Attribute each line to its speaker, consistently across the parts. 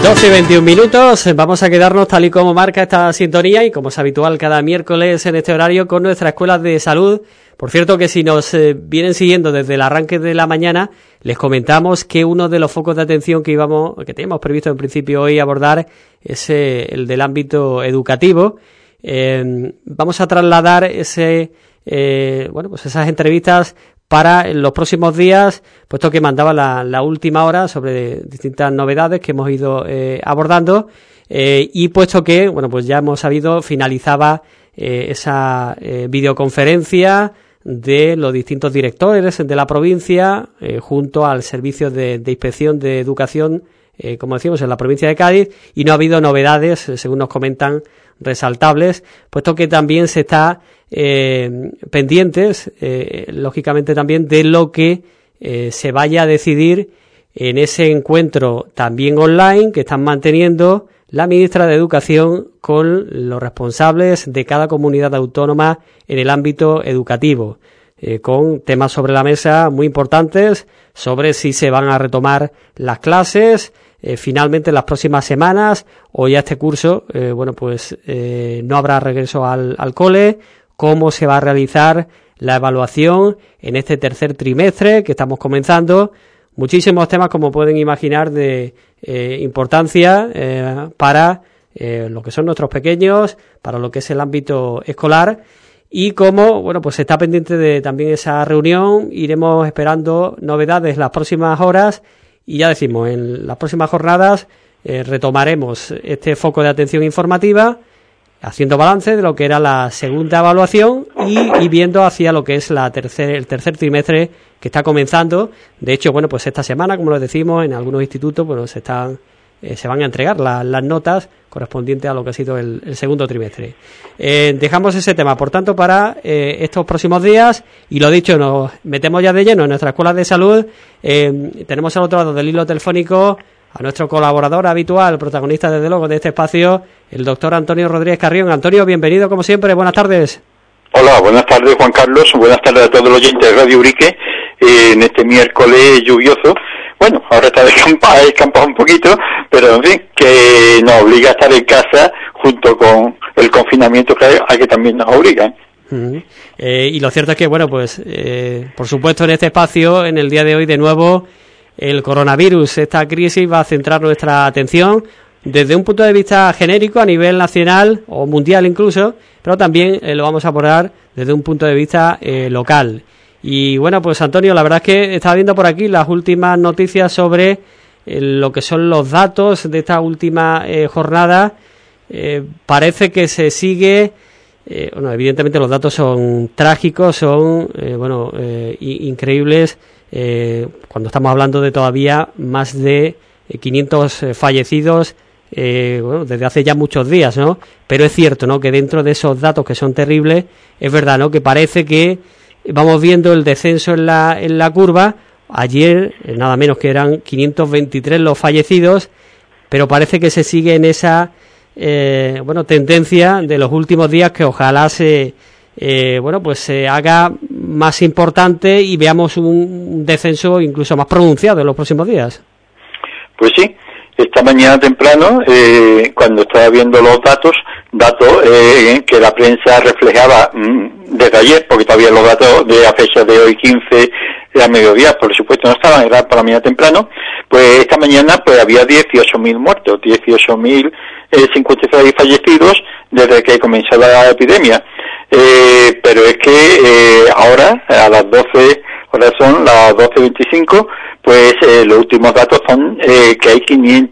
Speaker 1: 12:21, vamos a quedarnos tal y como marca esta sintonía y como es habitual cada miércoles en este horario con nuestra Escuela de Salud. Por cierto que si nos vienen siguiendo desde el arranque de la mañana, les comentamos que uno de los focos de atención que teníamos previsto en principio hoy abordar es el del ámbito educativo. Vamos a trasladar esas entrevistas para los próximos días, puesto que mandaba la última hora sobre distintas novedades que hemos ido abordando, y puesto que, pues ya hemos sabido, finalizaba esa videoconferencia de los distintos directores de la provincia, junto al Servicio de Inspección de Educación, como decimos, en la provincia de Cádiz, y no ha habido novedades, según nos comentan, resaltables, puesto que también se está pendientes, lógicamente también, de lo que se vaya a decidir en ese encuentro también online que están manteniendo la ministra de Educación con los responsables de cada comunidad autónoma en el ámbito educativo, con temas sobre la mesa muy importantes sobre si se van a retomar las clases finalmente en las próximas semanas o ya este curso, no habrá regreso al cole, cómo se va a realizar la evaluación en este tercer trimestre que estamos comenzando. Muchísimos temas, como pueden imaginar, de importancia para lo que son nuestros pequeños, para lo que es el ámbito escolar, y como se está pendiente de también esa reunión, iremos esperando novedades las próximas horas y ya decimos, en las próximas jornadas retomaremos este foco de atención informativa, haciendo balance de lo que era la segunda evaluación y viendo hacia lo que es el tercer trimestre que está comenzando. De hecho, esta semana, como les decimos, en algunos institutos se van a entregar las notas correspondientes a lo que ha sido el segundo trimestre. Dejamos ese tema, por tanto, para estos próximos días, y lo dicho, nos metemos ya de lleno en nuestra Escuela de Salud. Tenemos al otro lado del hilo telefónico a nuestro colaborador habitual, protagonista desde luego de este espacio, el doctor Antonio Rodríguez Carrión. Antonio, bienvenido como siempre, buenas tardes.
Speaker 2: Hola, buenas tardes Juan Carlos, buenas tardes a todos los oyentes de Radio Urique, en este miércoles lluvioso. Ahora está descampado un poquito, pero en fin, que nos obliga a estar en casa junto con el confinamiento que también nos obliga.
Speaker 1: Y lo cierto es que, por supuesto, en este espacio, en el día de hoy, de nuevo, el coronavirus, esta crisis va a centrar nuestra atención desde un punto de vista genérico a nivel nacional o mundial incluso, pero también lo vamos a abordar desde un punto de vista local. Y Antonio, la verdad es que estaba viendo por aquí las últimas noticias sobre lo que son los datos de esta última jornada. Parece que se sigue, evidentemente los datos son trágicos, son increíbles, cuando estamos hablando de todavía más de 500 fallecidos desde hace ya muchos días, ¿no? Pero es cierto, ¿no?, que dentro de esos datos que son terribles, es verdad, ¿no?, que parece que vamos viendo el descenso en la curva. Ayer, nada menos que eran 523 los fallecidos, pero parece que se sigue en esa tendencia de los últimos días, que ojalá se haga más importante y veamos un descenso incluso más pronunciado en los próximos días. Pues sí,
Speaker 2: esta mañana temprano, cuando estaba viendo los datos que la prensa reflejaba desde ayer, porque todavía los datos de la fecha de hoy 15 a mediodía, por supuesto no estaban, era por la mañana temprano, pues esta mañana había 18.000 muertos, 18.056 fallecidos desde que comenzó la epidemia. Pero es que ahora, a las 12, ahora son las 12:25, los últimos datos son que hay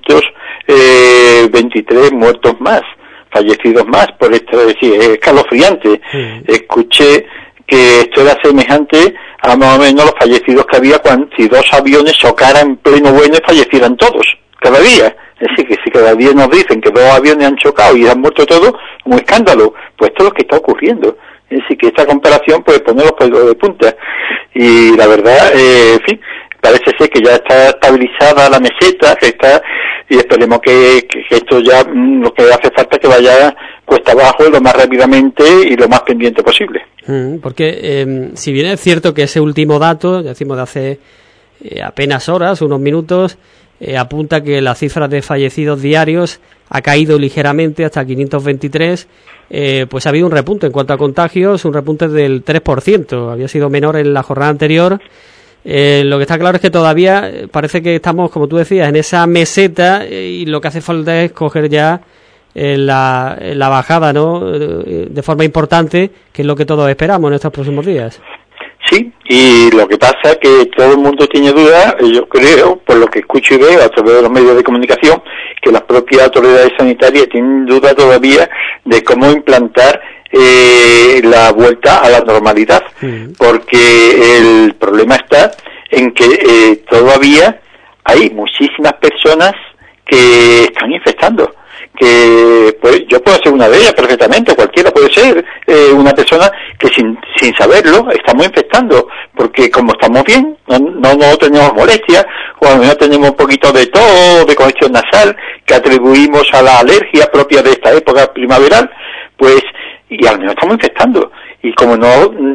Speaker 2: 523 muertos más, fallecidos más, por esto, es decir, es escalofriante. Escuché que esto era semejante a más o menos los fallecidos que había si dos aviones chocaran en pleno vuelo y fallecieran todos, cada día. Es decir, que si cada día nos dicen que dos aviones han chocado y han muerto todos, un escándalo. Pues esto es lo que está ocurriendo. Es decir, que esta comparación puede poner los pelos de punta. Y la verdad, en fin, parece ser que ya está estabilizada la meseta, y esperemos que esto ya, lo que hace falta es que vaya cuesta abajo lo más rápidamente y lo más pendiente posible.
Speaker 1: Porque si bien es cierto que ese último dato, decimos de hace apenas horas, unos minutos, apunta que la cifra de fallecidos diarios ha caído ligeramente hasta 523. Pues ha habido un repunte en cuanto a contagios, un repunte del 3%, había sido menor en la jornada anterior. Lo que está claro es que todavía parece que estamos, como tú decías, en esa meseta, y lo que hace falta es coger ya la bajada, ¿no?, de forma importante, que es lo que todos esperamos en estos próximos días.
Speaker 2: Sí, y lo que pasa es que todo el mundo tiene dudas, yo creo, por lo que escucho y veo a través de los medios de comunicación, que las propias autoridades sanitarias tienen dudas todavía de cómo implantar la vuelta a la normalidad, porque el problema está en que todavía hay muchísimas personas que están infectando, que pues yo puedo ser una de ellas perfectamente, cualquiera puede ser una persona que sin saberlo estamos infectando, porque como estamos bien, no tenemos molestias, o a lo mejor tenemos un poquito de tos, de congestión nasal, que atribuimos a la alergia propia de esta época primaveral, pues, y a lo mejor estamos infectando. Y como no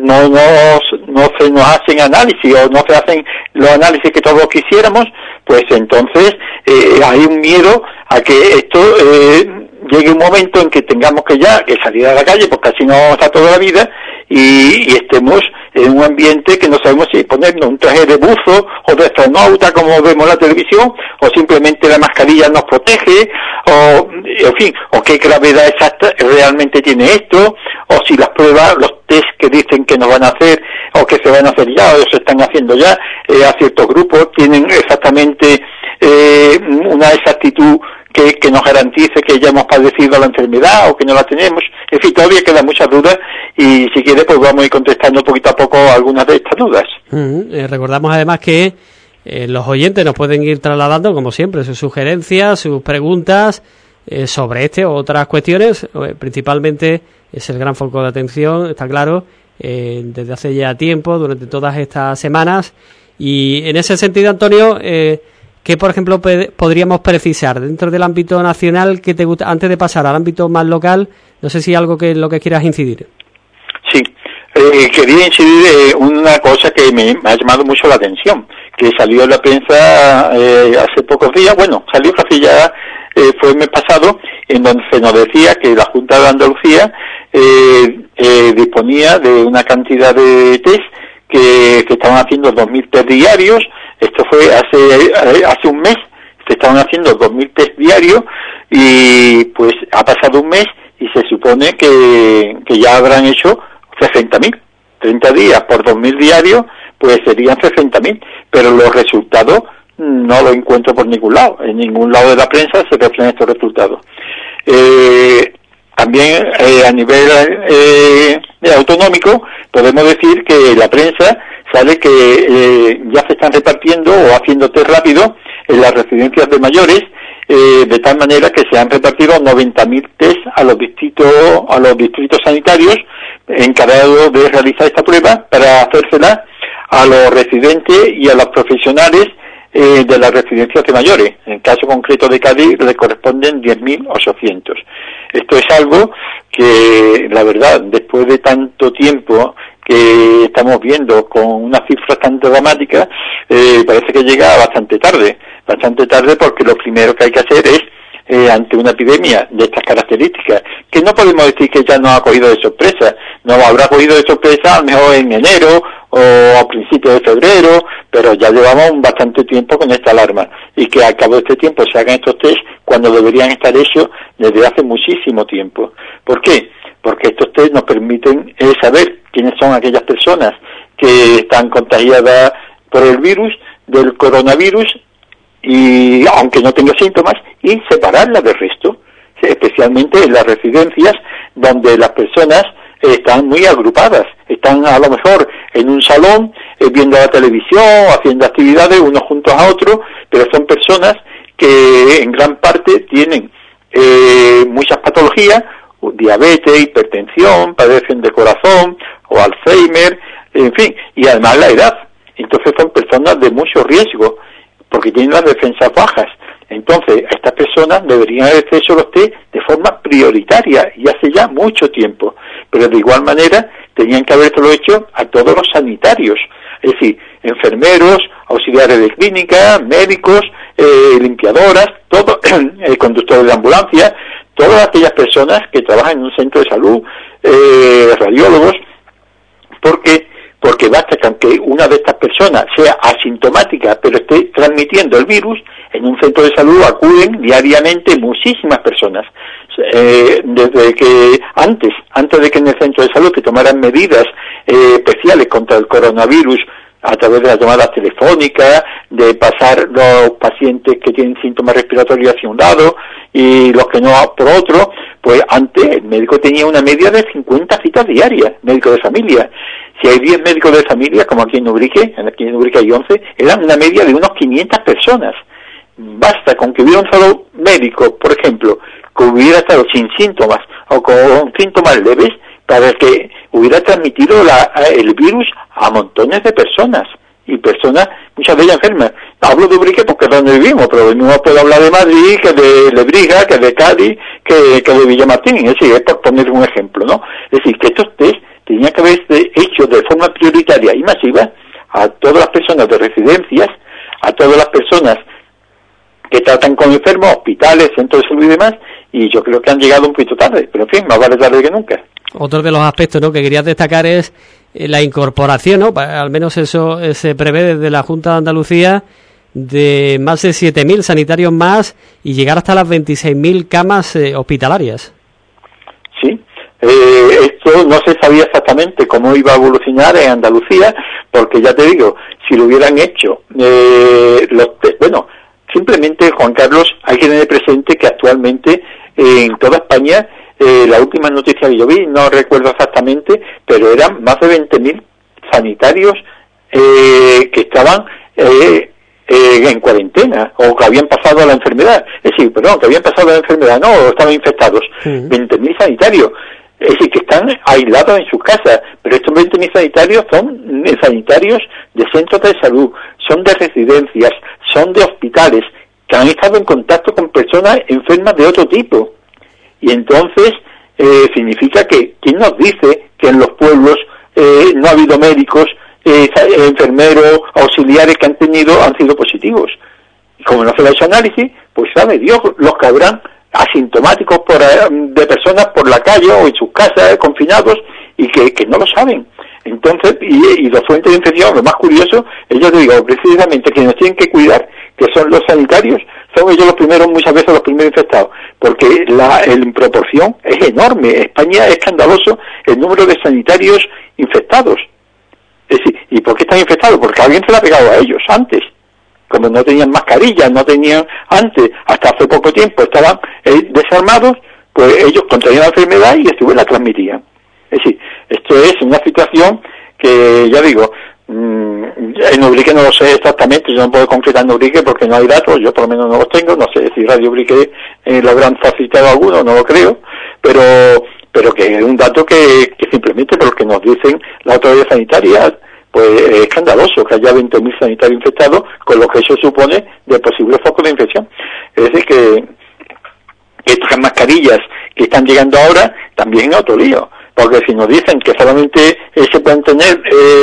Speaker 2: se nos hacen análisis, o no se hacen los análisis que todos quisiéramos, pues entonces hay un miedo a que esto llegue un momento en que tengamos que salir a la calle, porque así no está toda la vida, y estemos en un ambiente que no sabemos si ponernos un traje de buzo o de astronauta como vemos en la televisión, o simplemente la mascarilla nos protege, o en fin, o qué gravedad exacta realmente tiene esto, o si las pruebas, los test que dicen que nos van a hacer o que se van a hacer ya o se están haciendo ya a ciertos grupos, tienen exactamente una exactitud que nos garantice que ya hemos padecido la enfermedad o que no la tenemos. En fin, todavía quedan muchas dudas, y si quiere pues vamos a ir contestando poquito a poco algunas de estas dudas.
Speaker 1: Recordamos además que los oyentes nos pueden ir trasladando, como siempre, sus sugerencias, sus preguntas sobre este o otras cuestiones. Principalmente es el gran foco de atención, está claro, desde hace ya tiempo, durante todas estas semanas. Y en ese sentido, Antonio, ¿qué, por ejemplo, podríamos precisar dentro del ámbito nacional que te gusta, antes de pasar al ámbito más local? No sé si algo que lo que quieras incidir.
Speaker 2: Sí, quería incidir en una cosa que me ha llamado mucho la atención, que salió en la prensa hace pocos días, salió casi ya, fue el mes pasado, en donde se nos decía que la Junta de Andalucía disponía de una cantidad de test que estaban haciendo 2.000 test diarios. Esto fue hace un mes, se estaban haciendo 2.000 test diarios, y pues ha pasado un mes y se supone que ya habrán hecho 60.000. 30 días por 2.000 diarios, pues serían 60.000, pero los resultados no los encuentro por ningún lado. En ningún lado de la prensa se reflejan estos resultados. También a nivel autonómico podemos decir que la prensa sale que ya se están repartiendo o haciendo test rápido en las residencias de mayores, de tal manera que se han repartido 90.000 test a los distritos sanitarios encargados de realizar esta prueba para hacérsela a los residentes y a los profesionales de las residencias de mayores. En el caso concreto de Cádiz le corresponden 10.800. Esto es algo que, la verdad, después de tanto tiempo que estamos viendo con unas cifras tan dramáticas, parece que llega bastante tarde porque lo primero que hay que hacer es, ante una epidemia de estas características, que no podemos decir que ya nos ha cogido de sorpresa, nos habrá cogido de sorpresa a lo mejor en enero o a principios de febrero, pero ya llevamos bastante tiempo con esta alarma, y que al cabo de este tiempo se hagan estos test cuando deberían estar hechos desde hace muchísimo tiempo. ¿Por qué? Porque estos test nos permiten saber quiénes son aquellas personas que están contagiadas por el virus, del coronavirus, y aunque no tenga síntomas, y separarla del resto, especialmente en las residencias donde las personas están muy agrupadas, están a lo mejor en un salón viendo la televisión, haciendo actividades unos juntos a otros, pero son personas que en gran parte tienen muchas patologías, diabetes, hipertensión, padecen de corazón o Alzheimer, en fin, y además la edad. Entonces son personas de mucho riesgo, porque tienen las defensas bajas. Entonces, a estas personas deberían haber hecho los test de forma prioritaria y hace ya mucho tiempo. Pero de igual manera, tenían que haberlo hecho a todos los sanitarios. Es decir, enfermeros, auxiliares de clínica, médicos, limpiadoras, todo, conductores de ambulancia, todas aquellas personas que trabajan en un centro de salud, radiólogos, porque basta que aunque una de estas personas sea asintomática pero esté transmitiendo el virus, en un centro de salud acuden diariamente muchísimas personas. Desde que antes de que en el centro de salud se tomaran medidas especiales contra el coronavirus, a través de las llamadas telefónicas, de pasar los pacientes que tienen síntomas respiratorios hacia un lado y los que no por otro, pues antes el médico tenía una media de 50 citas diarias, médico de familia. Si hay 10 médicos de familia, como aquí en Ubrique hay 11, eran una media de unos 500 personas. Basta con que hubiera un solo médico, por ejemplo, que hubiera estado sin síntomas o con síntomas leves, para que hubiera transmitido el virus a montones de personas, y personas, muchas de ellas enfermas. Hablo de Ubrique porque es donde vivimos, pero no puedo hablar de Madrid, que de Lebrija, que de Cádiz, que de Villamartín. Es decir, es por poner un ejemplo, ¿no? Es decir, que estos test tenían que haberse hecho de forma prioritaria y masiva a todas las personas de residencias, a todas las personas que tratan con enfermos, hospitales, centros de salud y demás, y yo creo que han llegado un poquito tarde, pero en fin, más vale tarde que nunca.
Speaker 1: Otro de los aspectos, ¿no?, que querías destacar es la incorporación, ¿no?, al menos eso se prevé desde la Junta de Andalucía, de más de 7.000 sanitarios más y llegar hasta las 26.000 camas hospitalarias. Sí,
Speaker 2: esto no se sabía exactamente cómo iba a evolucionar en Andalucía, porque ya te digo, si lo hubieran hecho, simplemente, Juan Carlos, hay que tener presente que actualmente en toda España, la última noticia que yo vi, no recuerdo exactamente, pero eran más de 20.000 sanitarios que estaban en cuarentena, o que habían pasado a la enfermedad. Es decir, perdón, que habían pasado a la enfermedad, no, o estaban infectados. 20.000 sanitarios. Es decir, que están aislados en sus casas, pero estos 20.000 sanitarios son sanitarios de centros de salud, son de residencias, son de hospitales, que han estado en contacto con personas enfermas de otro tipo. Y entonces significa que, ¿quién nos dice que en los pueblos no ha habido médicos, enfermeros, auxiliares que han sido positivos? Y como no se le ha hecho análisis, pues sabe Dios los que habrán asintomáticos de personas por la calle o en sus casas confinados y que no lo saben. Entonces, y los fuentes de infección, lo más curioso, ellos digo, precisamente quienes tienen que cuidar, que son los sanitarios, son ellos muchas veces los primeros infectados, porque en proporción es enorme. España es escandaloso el número de sanitarios infectados. Es decir, ¿y por qué están infectados? Porque alguien se la ha pegado a ellos antes. Como no tenían mascarillas, no tenían antes, hasta hace poco tiempo estaban desarmados, pues ellos contraían la enfermedad y después la transmitían. Es decir, esto es una situación que, ya digo, en Ubrique no lo sé exactamente, yo no puedo concretar en Ubrique porque no hay datos, yo por lo menos no los tengo, no sé si Radio Ubrique lo habrán facilitado alguno, no lo creo, pero que es un dato que simplemente por lo que nos dicen la autoridad sanitaria, pues es escandaloso que haya 20.000 sanitarios infectados, con lo que eso supone de posibles focos de infección. Es decir, que estas mascarillas que están llegando ahora también es otro lío, porque si nos dicen que solamente se pueden tener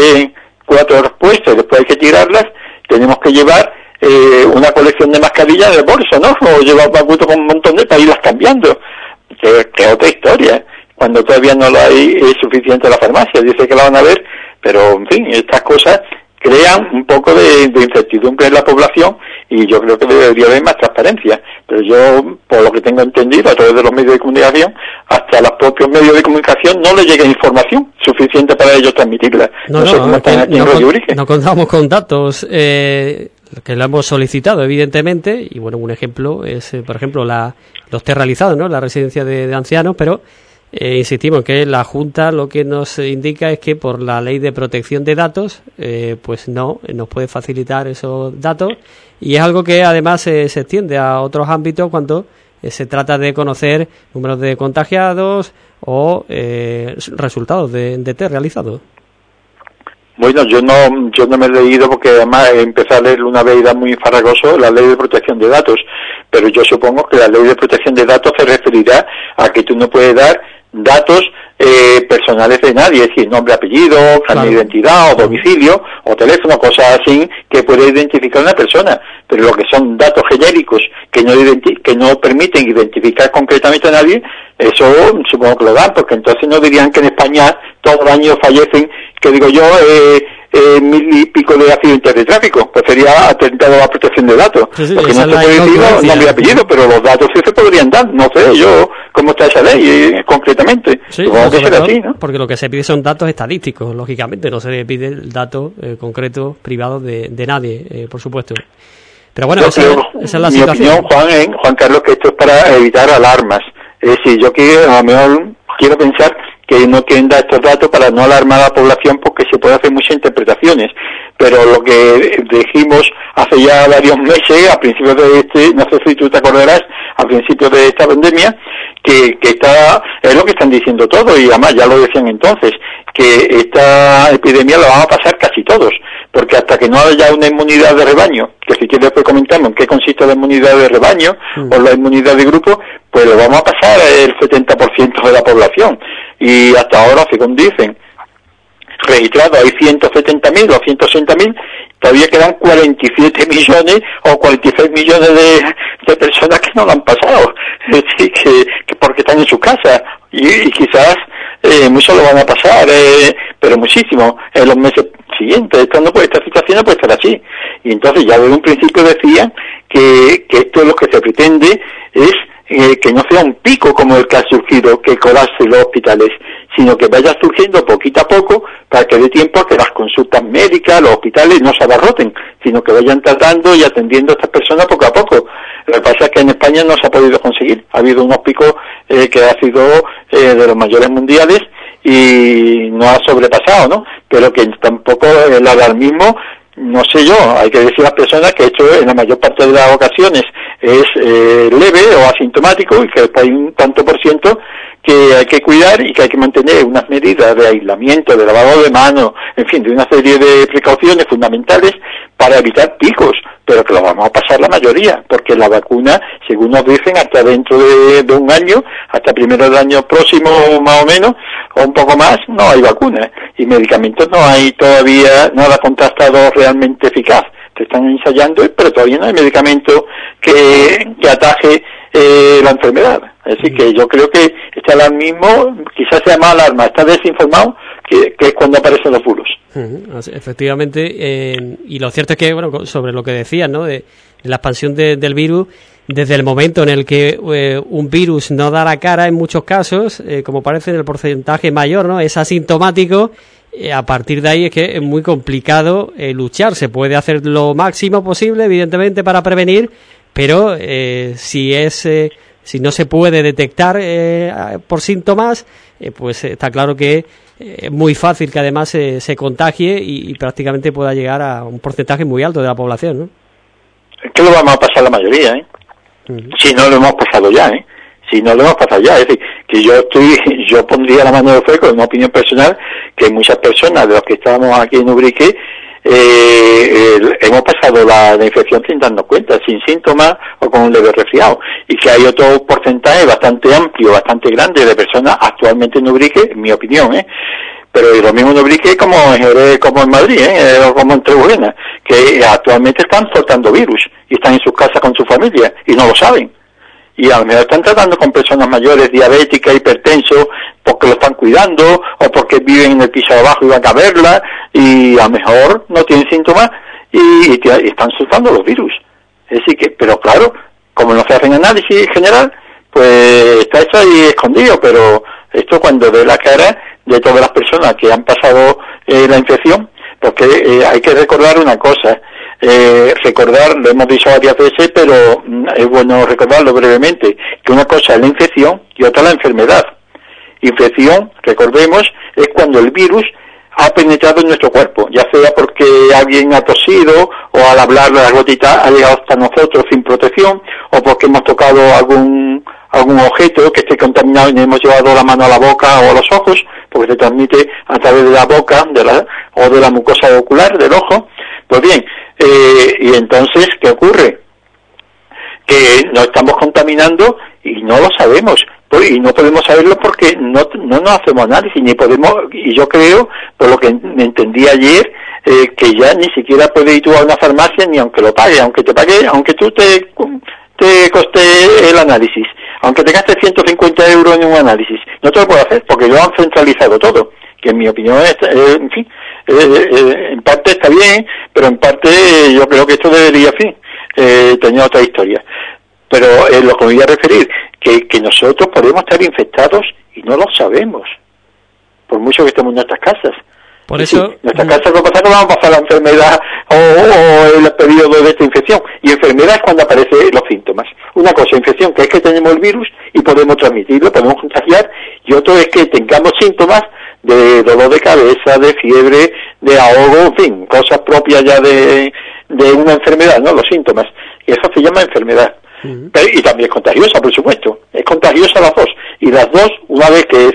Speaker 2: 4 horas puestas y después hay que tirarlas, tenemos que llevar una colección de mascarillas de bolso, ¿no? O llevar pacuto con un montón para irlas cambiando, que es otra historia, cuando todavía no la hay suficiente en la farmacia, dice que la van a ver, pero en fin, estas cosas crean un poco de incertidumbre en la población y yo creo que debería haber más transparencia, pero yo, por lo que tengo entendido a través de los medios de comunicación, hasta a los propios medios de comunicación no les llega información suficiente para ellos transmitirla. No sé cómo están aquí en Radio Ubrique.
Speaker 1: No contamos con datos que lo hemos solicitado, evidentemente, y bueno, un ejemplo es, por ejemplo, los test realizados, ¿no?, la residencia de ancianos, pero insistimos en que la Junta lo que nos indica es que por la ley de protección de datos, pues no nos puede facilitar esos datos, y es algo que además se extiende a otros ámbitos cuando se trata de conocer números de contagiados o resultados de test realizados.
Speaker 2: Bueno, yo no me he leído porque además empecé a leerlo una vez y era muy farragoso, la ley de protección de datos, pero yo supongo que la ley de protección de datos se referirá a que tú no puedes dar datos personales de nadie, es decir, nombre, apellido, carnet de identidad, o domicilio, o teléfono, cosas así que puede identificar a una persona. Pero lo que son datos genéricos que no permiten identificar concretamente a nadie, eso supongo que lo dan, porque entonces no dirían que en España todos los años fallecen, que digo yo, 1000 y pico de accidentes de tráfico, pues sería atentado a la protección de datos, porque no se puede decir nombre y apellido, pero los datos sí se podrían dar, no sé yo cómo está esa ley concretamente, supongo que será así, ¿no?
Speaker 1: Porque lo que se pide son datos estadísticos, lógicamente, no se pide el dato concreto privado de nadie, por supuesto. Pero bueno, esa es la situación.
Speaker 2: Mi opinión, Juan Carlos, que esto es para evitar alarmas. Es decir, yo a lo mejor quiero pensar que no quieren dar estos datos para no alarmar a la población, porque se puede hacer muchas interpretaciones. Pero lo que dijimos hace ya varios meses, a principios de no sé si tú te acordarás, a principios de esta pandemia, que es lo que están diciendo todos, y además ya lo decían entonces, que esta epidemia la van a pasar casi todos, porque hasta que no haya una inmunidad de rebaño, que si quieres después comentamos en qué consiste la inmunidad de rebaño o la inmunidad de grupo, pues lo vamos a pasar el 70% de la población, y hasta ahora, según dicen, registrados hay 170.000 o 160.000, todavía quedan 47 millones o 46 millones de personas que no lo han pasado, es decir, que porque están en su casa, y quizás muchos lo van a pasar, pero muchísimo en los meses siguientes. Esta situación no puede estar así, y entonces ya desde un principio decían que esto es lo que se pretende, es que no sea un pico como el que ha surgido, que colapse los hospitales, sino que vaya surgiendo poquito a poco para que dé tiempo a que las consultas médicas, los hospitales no se abarroten, sino que vayan tratando y atendiendo a estas personas poco a poco. Lo que pasa es que en España no se ha podido conseguir. Ha habido unos picos que ha sido de los mayores mundiales y no ha sobrepasado, ¿no? Pero que tampoco el alarmismo, no sé yo, hay que decir a las personas que esto en la mayor parte de las ocasiones es leve o asintomático, y que hay un tanto por ciento que hay que cuidar y que hay que mantener unas medidas de aislamiento, de lavado de manos, en fin, de una serie de precauciones fundamentales para evitar picos, pero que lo vamos a pasar la mayoría, porque la vacuna, según nos dicen, hasta dentro de un año, hasta primero del año próximo más o menos, o un poco más, no hay vacuna, y medicamentos no hay todavía nada contrastado realmente eficaz. Se están ensayando, pero todavía no hay medicamento que ataje la enfermedad. Así que yo creo que este alarmismo quizás sea más alarma, está desinformado, que es cuando aparecen los bulos.
Speaker 1: Efectivamente, y lo cierto es que, bueno, sobre lo que decías, ¿no?, de la expansión del virus, desde el momento en el que un virus no da la cara en muchos casos, como parece en el porcentaje mayor, ¿no?, es asintomático. A partir de ahí es que es muy complicado luchar. Se puede hacer lo máximo posible, evidentemente, para prevenir, pero si no se puede detectar por síntomas, pues está claro que es muy fácil que además se contagie y prácticamente pueda llegar a un porcentaje muy alto de la población, ¿no?
Speaker 2: Es que lo vamos a pasar la mayoría, ¿eh? Si no lo hemos pasado ya, ¿eh? Si no lo hemos pasado ya, es decir, que yo pondría la mano de fuego, en una opinión personal, que muchas personas de los que estábamos aquí en Ubrique hemos pasado la infección sin darnos cuenta, sin síntomas o con un leve resfriado, y que hay otro porcentaje bastante amplio, bastante grande de personas actualmente en Ubrique, en mi opinión, pero lo mismo en Ubrique como en Jerez, como en Madrid, o como en Trebujena, que actualmente están soltando virus y están en sus casas con su familia y no lo saben. Y a lo mejor están tratando con personas mayores, diabéticas, hipertensos, porque lo están cuidando, o porque viven en el piso de abajo y van a verla, y a lo mejor no tienen síntomas y están soltando los virus. Es decir que, pero claro, como no se hacen análisis general, pues está eso ahí escondido, pero esto cuando ve la cara de todas las personas que han pasado la infección, porque hay que recordar una cosa, lo hemos dicho varias veces, pero es bueno recordarlo brevemente, que una cosa es la infección y otra la enfermedad. Infección, recordemos, es cuando el virus ha penetrado en nuestro cuerpo, ya sea porque alguien ha tosido, o al hablar la gotita ha llegado hasta nosotros sin protección, o porque hemos tocado algún objeto que esté contaminado y hemos llevado la mano a la boca o a los ojos, porque se transmite a través de la boca o de la mucosa ocular del ojo. Pues bien, y entonces, ¿qué ocurre? Que nos estamos contaminando y no lo sabemos, y no podemos saberlo porque no nos hacemos análisis, ni podemos, y yo creo, por lo que me entendí ayer, que ya ni siquiera puedes ir tú a una farmacia ni aunque lo pague, aunque tú te coste el análisis, aunque te gastes 150 euros en un análisis, no te lo puedo hacer porque lo han centralizado todo, que en mi opinión en fin, en parte está bien, pero en parte yo creo que esto debería, en fin, tener otra historia. Pero lo que me voy a referir, que nosotros podemos estar infectados y no lo sabemos, por mucho que estemos en nuestras casas.
Speaker 1: Por eso,
Speaker 2: sí, nuestra casa lo que pasa es que vamos a pasar la enfermedad o el periodo de esta infección. Y enfermedad es cuando aparecen los síntomas. Una cosa, infección, que es que tenemos el virus y podemos transmitirlo, podemos contagiar. Y otro es que tengamos síntomas de dolor de cabeza, de fiebre, de ahogo, en fin, cosas propias ya de una enfermedad, ¿no? Los síntomas. Y eso se llama enfermedad. Y también es contagiosa, por supuesto. Es contagiosa las dos. Y las dos, una vez que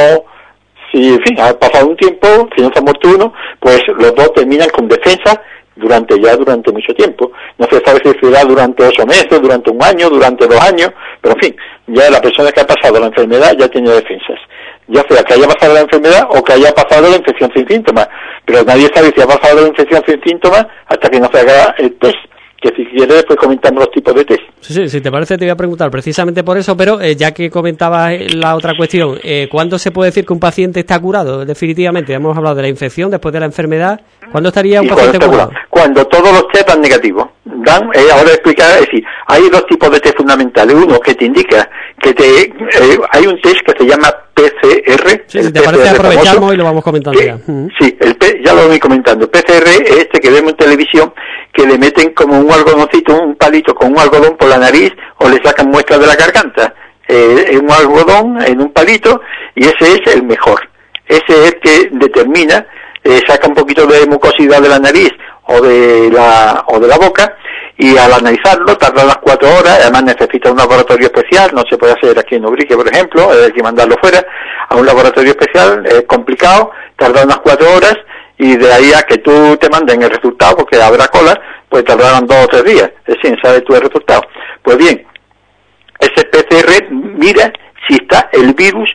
Speaker 2: si en fin, ha pasado un tiempo, si no se ha muerto uno, pues los dos terminan con defensa durante mucho tiempo. No se sabe si será durante 8 meses, durante 1 año, durante 2 años, pero en fin, ya la persona que ha pasado la enfermedad ya tiene defensas. Ya sea que haya pasado la enfermedad o que haya pasado la infección sin síntomas. Pero nadie sabe si ha pasado la infección sin síntomas hasta que no se haga el test. Que si quieres después comentamos los tipos de test.
Speaker 1: Sí, si te parece te voy a preguntar precisamente por eso, pero ya que comentabas la otra cuestión, ¿cuándo se puede decir que un paciente está curado? Definitivamente, hemos hablado de la infección, después de la enfermedad, ¿cuándo estaría un paciente curado?
Speaker 2: Cuando todos los test dan negativos. Ahora explicar, es decir, hay 2 tipos de test fundamentales. Uno que te indica que hay un test que se llama PCR.
Speaker 1: Sí, si te parece aprovechamos famoso, y lo vamos comentando ya.
Speaker 2: Sí, ya lo voy comentando. PCR es este que vemos en televisión, que le meten como un algodoncito, un palito con un algodón por la nariz o le sacan muestras de la garganta. Un algodón en un palito y ese es el mejor. Ese es el que determina, saca un poquito de mucosidad de la nariz o de la boca y al analizarlo tarda unas 4 horas, además necesita un laboratorio especial, no se puede hacer aquí en Ubrique, por ejemplo, hay que mandarlo fuera a un laboratorio especial, es complicado, tarda unas 4 horas y de ahí a que tú te manden el resultado, porque habrá cola, pues tardarán 2 o 3 días, es decir, sabes tú el resultado. Pues bien, ese PCR mira si está el virus,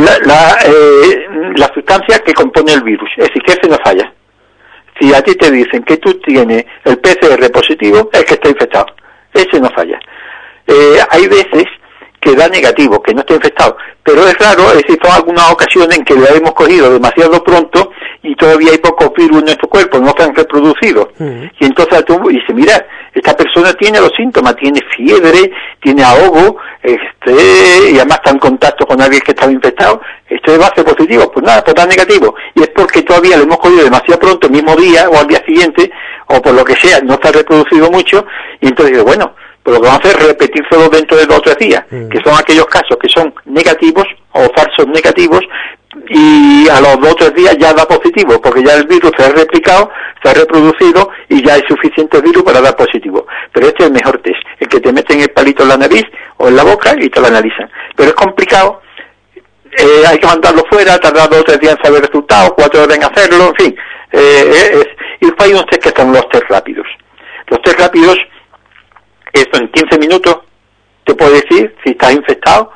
Speaker 2: la sustancia que compone el virus, es decir, que ese no falla. Si a ti te dicen que tú tienes el PCR positivo, es que está infectado. Ese no falla. Hay veces que da negativo, que no está infectado, pero es raro, es decir, son algunas ocasiones en que lo hemos cogido demasiado pronto y todavía hay pocos virus en nuestro cuerpo, no se han reproducido. Y entonces tú dices, mira, esta persona tiene los síntomas, tiene fiebre, tiene ahogo, y además está en contacto con alguien que estaba infectado, esto va a ser positivo, pues nada, pues da negativo. Y es porque todavía lo hemos cogido demasiado pronto, el mismo día o al día siguiente, o por lo que sea, no está reproducido mucho, y entonces bueno, pues lo que vamos a hacer es repetírselo dentro de 2 o 3 días, que son aquellos casos que son negativos o falsos negativos, y a los 2 o 3 días ya da positivo, porque ya el virus se ha replicado, se ha reproducido y ya hay suficiente virus para dar positivo. Pero este es el mejor test, el que te meten el palito en la nariz o en la boca y te lo analizan. Pero es complicado, hay que mandarlo fuera, tardar 2 o 3 días en saber resultados, 4 horas en hacerlo, en fin. Y después hay unos test que son los test rápidos. Los test rápidos, esto en 15 minutos te puede decir si estás infectado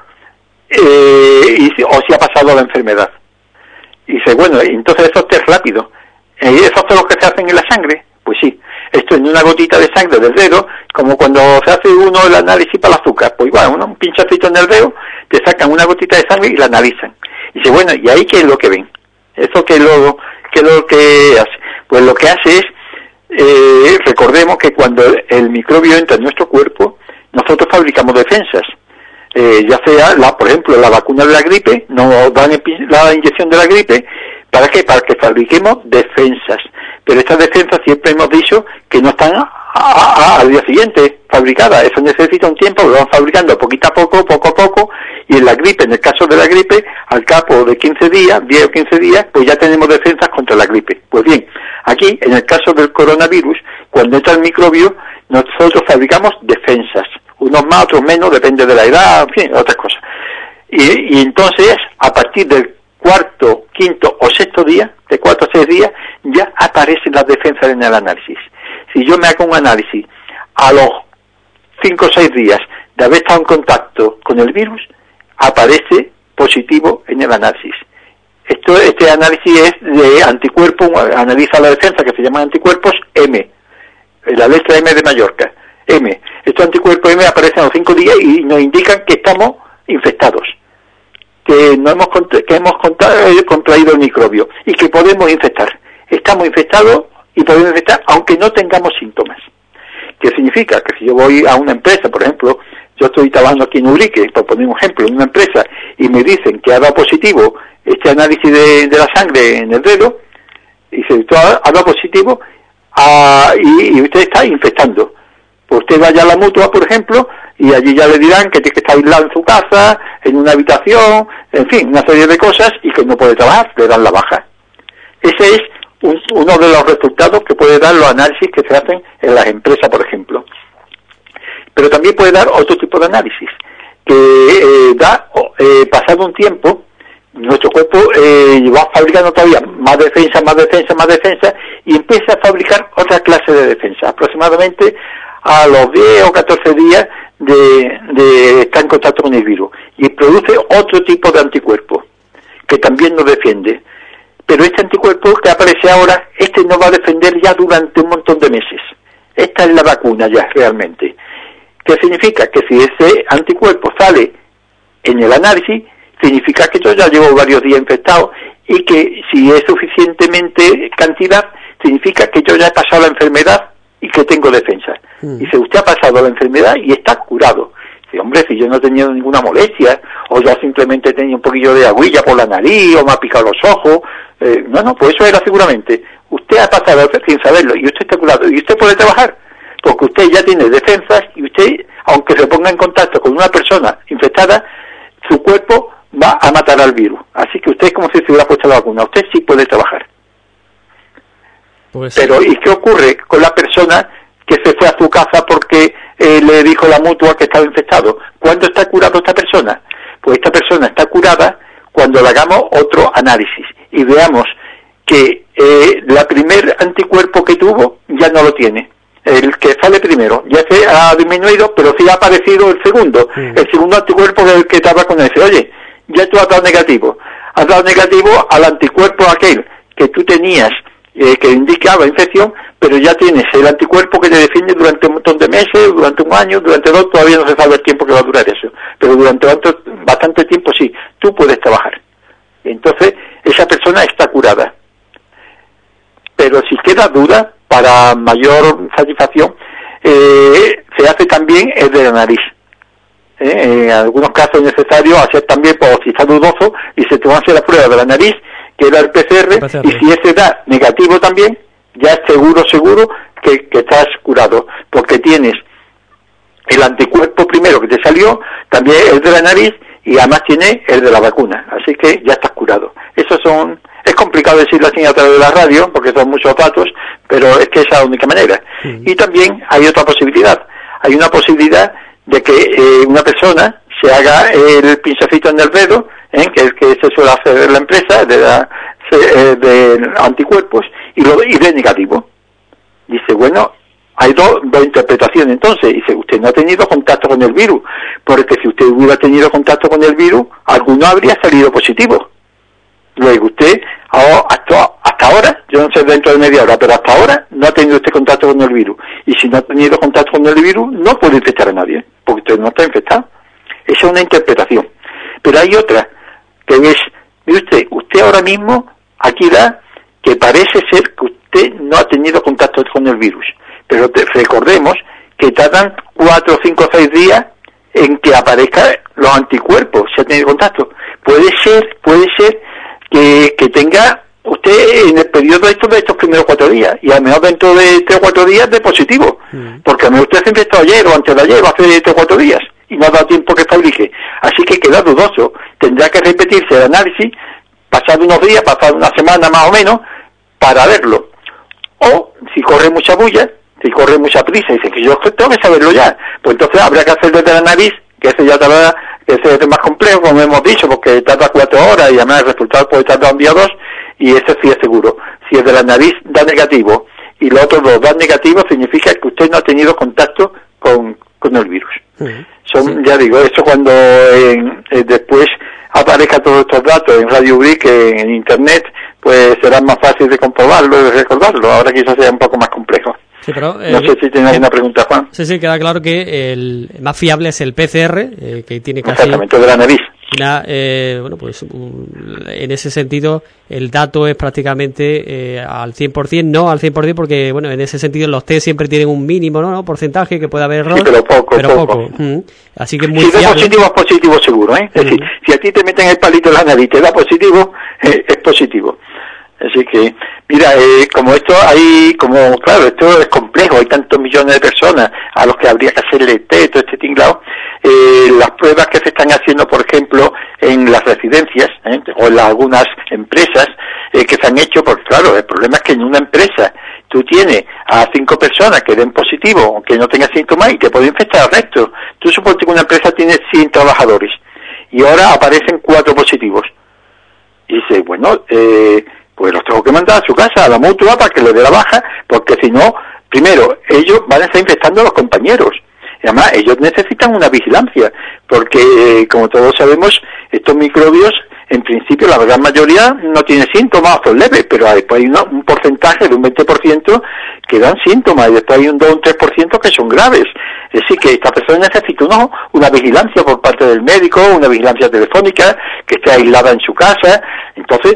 Speaker 2: o si ha pasado la enfermedad. Y dice, bueno, entonces esos test rápidos, ¿esos son los que se hacen en la sangre? Pues sí, esto en una gotita de sangre del dedo, como cuando se hace uno el análisis para el azúcar, pues igual, un pinchacito en el dedo, te sacan una gotita de sangre y la analizan. Y dice, bueno, ¿y ahí qué es lo que ven? ¿Eso qué es lo que hace? Pues lo que hace es, recordemos que cuando el microbio entra en nuestro cuerpo, nosotros fabricamos defensas. Ya sea, por ejemplo, la vacuna de la gripe, nos dan la inyección de la gripe, ¿para qué? Para que fabriquemos defensas. Pero estas defensas siempre hemos dicho que no están al día siguiente fabricadas. Eso necesita un tiempo, lo vamos fabricando poquito a poco, y en la gripe, en el caso de la gripe, al cabo de 15 días, 10 o 15 días, pues ya tenemos defensas contra la gripe. Pues bien, aquí, en el caso del coronavirus, cuando entra el microbio, nosotros fabricamos defensas. Unos más, otros menos, depende de la edad, en fin, otras cosas. Y entonces, a partir del 4º, 5º o 6º día, de 4 a 6 días, ya aparecen las defensas en el análisis. Si yo me hago un análisis a los 5 o 6 días de haber estado en contacto con el virus, aparece positivo en el análisis. Este análisis es de anticuerpos, analiza la defensa, que se llaman anticuerpos M, la letra M de Mallorca, M. Estos anticuerpos M aparecen a los 5 días y nos indican que estamos infectados, que hemos contraído el microbio y que podemos infectar. Estamos infectados y podemos infectar aunque no tengamos síntomas. ¿Qué significa? Que si yo voy a una empresa, por ejemplo, yo estoy trabajando aquí en Ubrique, por poner un ejemplo, en una empresa, y me dicen que ha dado positivo este análisis de la sangre en el dedo, y dice, ha dado positivo, y usted está infectando. Pues usted vaya a la mutua, por ejemplo, y allí ya le dirán que tiene que estar aislado en su casa, en una habitación, en fin, una serie de cosas, y que no puede trabajar, le dan la baja. Ese es uno de los resultados que puede dar los análisis que se hacen en las empresas, por ejemplo. Pero también puede dar otro tipo de análisis, que pasado un tiempo, nuestro cuerpo va fabricando todavía más defensa, y empieza a fabricar otra clase de defensa, aproximadamente a los 10 o 14 días de estar en contacto con el virus, y produce otro tipo de anticuerpo, que también nos defiende. Pero este anticuerpo que aparece ahora, no va a defender ya durante un montón de meses. Esta es la vacuna ya, realmente. ¿Qué significa? Que si ese anticuerpo sale en el análisis, significa que yo ya llevo varios días infectado, y que si es suficientemente cantidad, significa que yo ya he pasado la enfermedad y que tengo defensa. Y si usted ha pasado la enfermedad y está curado. Sí, hombre, si yo no he tenido ninguna molestia, o ya simplemente he tenido un poquillo de agüilla por la nariz, o me ha picado los ojos, pues eso era seguramente. Usted ha pasado sin saberlo, y usted está curado, y usted puede trabajar, porque usted ya tiene defensas, y usted, aunque se ponga en contacto con una persona infectada, su cuerpo va a matar al virus. Así que usted es como si se hubiera puesto la vacuna, usted sí puede trabajar. Pues pero, ¿y qué ocurre con la persona que se fue a su casa porque le dijo la mutua que estaba infectado? ¿Cuándo está curado esta persona? Pues esta persona está curada cuando le hagamos otro análisis y veamos que la primer anticuerpo que tuvo ya no lo tiene. El que sale primero ya se ha disminuido, pero sí ha aparecido el segundo. El segundo anticuerpo es el que estaba con ese. Oye, ya tú has dado negativo. Has dado negativo al anticuerpo aquel que tú tenías, que indicaba infección, pero ya tienes el anticuerpo que te defiende durante un montón de meses, durante un año, durante dos, todavía no se sabe el tiempo que va a durar eso, pero durante bastante tiempo sí, tú puedes trabajar. Entonces, esa persona está curada. Pero si queda duda, para mayor satisfacción, se hace también el de la nariz. En algunos casos es necesario hacer también, pues, si está dudoso, y se te va a hacer la prueba de la nariz, que da el PCR, y si ese da negativo también, ya es seguro que estás curado, porque tienes el anticuerpo primero que te salió, también el de la nariz, y además tienes el de la vacuna, así que ya estás curado. Es complicado decirlo así a través de la radio, porque son muchos datos, pero es que esa es la única manera. Y también hay otra posibilidad. Hay una posibilidad de que una persona se haga el pinchacito en el dedo, que es que se suele hacer en la empresa, de anticuerpos, y dé negativo. Dice, bueno, hay dos interpretaciones. Entonces, dice, usted no ha tenido contacto con el virus, porque si usted hubiera tenido contacto con el virus, alguno habría salido positivo. Luego usted, hasta ahora, yo no sé dentro de media hora, pero hasta ahora no ha tenido usted contacto con el virus. Y si no ha tenido contacto con el virus, no puede infectar a nadie, porque usted no está infectado. Esa es una interpretación. Pero hay otra, que es, mire usted ahora mismo, aquí da que parece ser que usted no ha tenido contacto con el virus. Pero recordemos que tardan 4, 5, 6 días en que aparezcan los anticuerpos, si ha tenido contacto. Puede ser que tenga usted en el periodo de estos primeros 4 días, y a lo mejor dentro de 3 o 4 días de positivo, porque a lo mejor usted se infectó ayer o antes de ayer o hace 3 o 4 días, y no ha dado tiempo que fabrique. Así que queda dudoso, tendrá que repetirse el análisis, pasar unos días, pasar una semana más o menos, para verlo. O, si corre mucha bulla, si corre mucha prisa, y dice que yo tengo que saberlo ya, pues entonces habrá que hacer desde la nariz, que ese ya tarda, ese es más complejo, como hemos dicho, porque tarda 4 horas, y además el resultado puede tardar un día o 2, y ese sí es seguro. Si el de la nariz da negativo, y los otros dos dan negativo, significa que usted no ha tenido contacto con el virus. Ya digo, esto cuando después aparezca todos estos datos en Radio Ubrique, en Internet, pues será más fácil de comprobarlo y de recordarlo. Ahora quizás sea un poco más complejo.
Speaker 1: Sí, pero,
Speaker 2: no sé si tienes una pregunta, Juan.
Speaker 1: Sí, queda claro que el más fiable es el PCR, que tiene casi...
Speaker 2: Exactamente, de la nariz.
Speaker 1: Bueno, pues en ese sentido el dato es prácticamente al 100%, no al 100%, porque bueno, en ese sentido los test siempre tienen un mínimo, ¿no? Porcentaje que puede haber error,
Speaker 2: sí, pero poco.
Speaker 1: Así que muy
Speaker 2: si
Speaker 1: fiable.
Speaker 2: Si es positivo seguro, ¿eh? Es decir, si a ti te meten el palito en la nariz y te da positivo, es positivo. Así que, mira, como esto claro, esto es complejo, hay tantos millones de personas a los que habría que hacerle test, todo este tinglado, las pruebas que se están haciendo, por ejemplo, en las residencias, o en algunas empresas, que se han hecho, porque claro, el problema es que en una empresa tú tienes a 5 personas que den positivo, aunque no tengan síntomas, y te puede infectar al resto. Tú suponte que una empresa tiene 100 trabajadores, y ahora aparecen 4 positivos. Y dices, bueno, pues los tengo que mandar a su casa, a la mutua, para que le dé la baja, porque si no, primero, ellos van a estar infectando a los compañeros. Y además, ellos necesitan una vigilancia, porque, como todos sabemos, estos microbios, en principio, la gran mayoría no tiene síntomas, son leves, pero después hay un porcentaje de un 20% que dan síntomas, y después hay un 2 o un 3% que son graves. Es decir, que esta persona necesita una vigilancia por parte del médico, una vigilancia telefónica, que esté aislada en su casa. Entonces,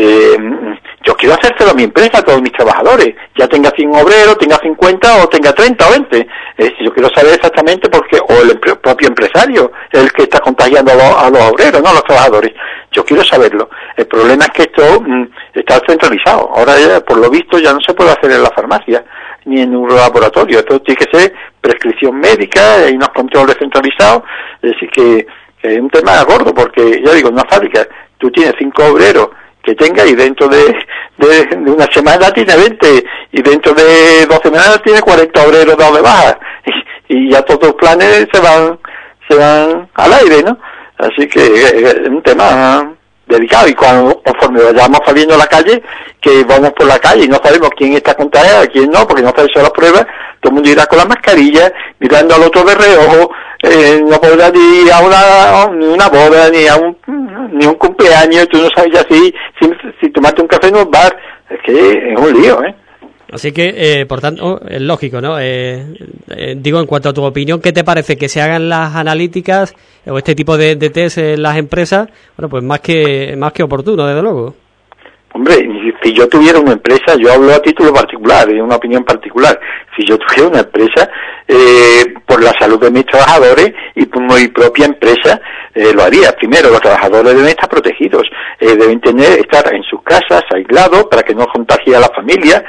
Speaker 2: yo quiero hacérselo a mi empresa, a todos mis trabajadores, ya tenga 100 obreros, tenga 50 o tenga 30 o 20. Yo quiero saber exactamente por qué, o el propio empresario es el que está contagiando a los obreros, no a los trabajadores. Yo quiero saberlo. El problema es que esto está centralizado. Ahora, por lo visto, ya no se puede hacer en la farmacia ni en un laboratorio. Esto tiene que ser prescripción médica, hay unos controles centralizados. Es decir, que es un tema gordo, porque, ya digo, en una fábrica tú tienes 5 obreros que tenga, y dentro de una semana tiene 20, y dentro de 2 semanas tiene 40 obreros dados de baja, y ya todos los planes se van al aire, ¿no? Así que es un tema delicado, y conforme vayamos saliendo a la calle, que vamos por la calle y no sabemos quién está contagiado, quién no, porque no se ha hecho las pruebas, todo el mundo irá con la mascarilla, mirando al otro de reojo, no podrá ni ir a una boda, ni a un cumpleaños, tú no sabes ya si tomarte un café en un bar. Es que es un lío, ¿eh?
Speaker 1: Así que, por tanto, es lógico, ¿no? Digo, en cuanto a tu opinión, ¿qué te parece? ¿Que se hagan las analíticas o este tipo de test en las empresas? Bueno, pues más que oportuno, desde luego.
Speaker 2: Hombre, si yo tuviera una empresa, yo hablo a título particular, de una opinión particular, si yo tuviera una empresa, por la salud de mis trabajadores y por mi propia empresa, lo haría. Primero, los trabajadores deben estar protegidos, deben estar en sus casas, aislados, para que no contagie a la familia,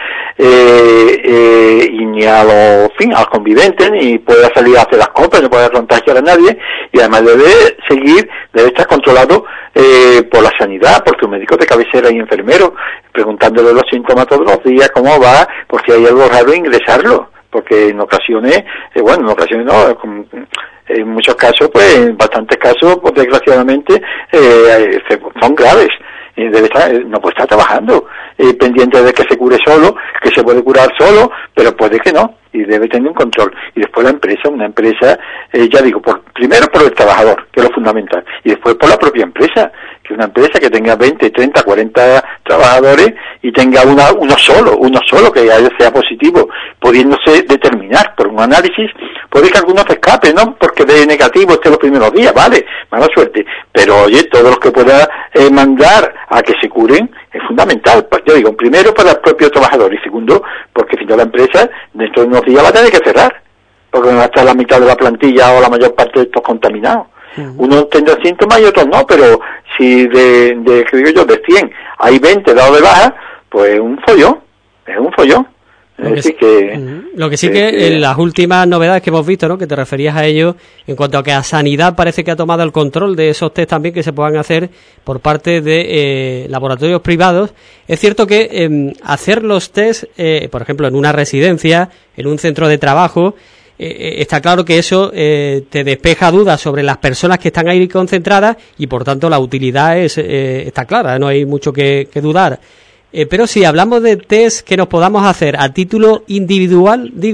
Speaker 2: y ni a los conviventes, ni pueda salir a hacer las compras, no pueda contagiar a nadie, y además debe estar controlado por la sanidad, por su médico de cabecera y enfermero, preguntándole los síntomas todos los días, cómo va, por si hay algo raro, ingresarlo, porque en ocasiones no, en muchos casos, pues en bastantes casos, pues desgraciadamente, son graves. No puede estar trabajando, pendiente de que se cure solo, que se puede curar solo, pero puede que no, y debe tener un control. Y después una empresa, ya digo, primero por el trabajador, que es lo fundamental, y después por la propia empresa, que una empresa que tenga 20, 30, 40 trabajadores y tenga uno solo que sea positivo, pudiéndose determinar por un análisis, puede que alguno se escape, ¿no? Porque de negativo esté los primeros días, vale, mala suerte, pero oye, todos los que pueda mandar a que se curen es fundamental. Yo digo, primero para el propio trabajador, y segundo, porque si no la empresa dentro de unos días va a tener que cerrar, porque va a estar la mitad de la plantilla o la mayor parte de estos contaminados. Unos tendrán síntomas y otros no, pero si de 100 hay 20 dados de baja, pues es un follón.
Speaker 1: Lo que sí que en las últimas novedades que hemos visto, ¿no?, que te referías a ello, en cuanto a que a Sanidad parece que ha tomado el control de esos test también que se puedan hacer por parte de laboratorios privados. Es cierto que hacer los test, por ejemplo, en una residencia, en un centro de trabajo, está claro que eso te despeja dudas sobre las personas que están ahí concentradas y por tanto la utilidad está clara, no hay mucho que dudar. Pero si hablamos de test que nos podamos hacer a título individual, digo,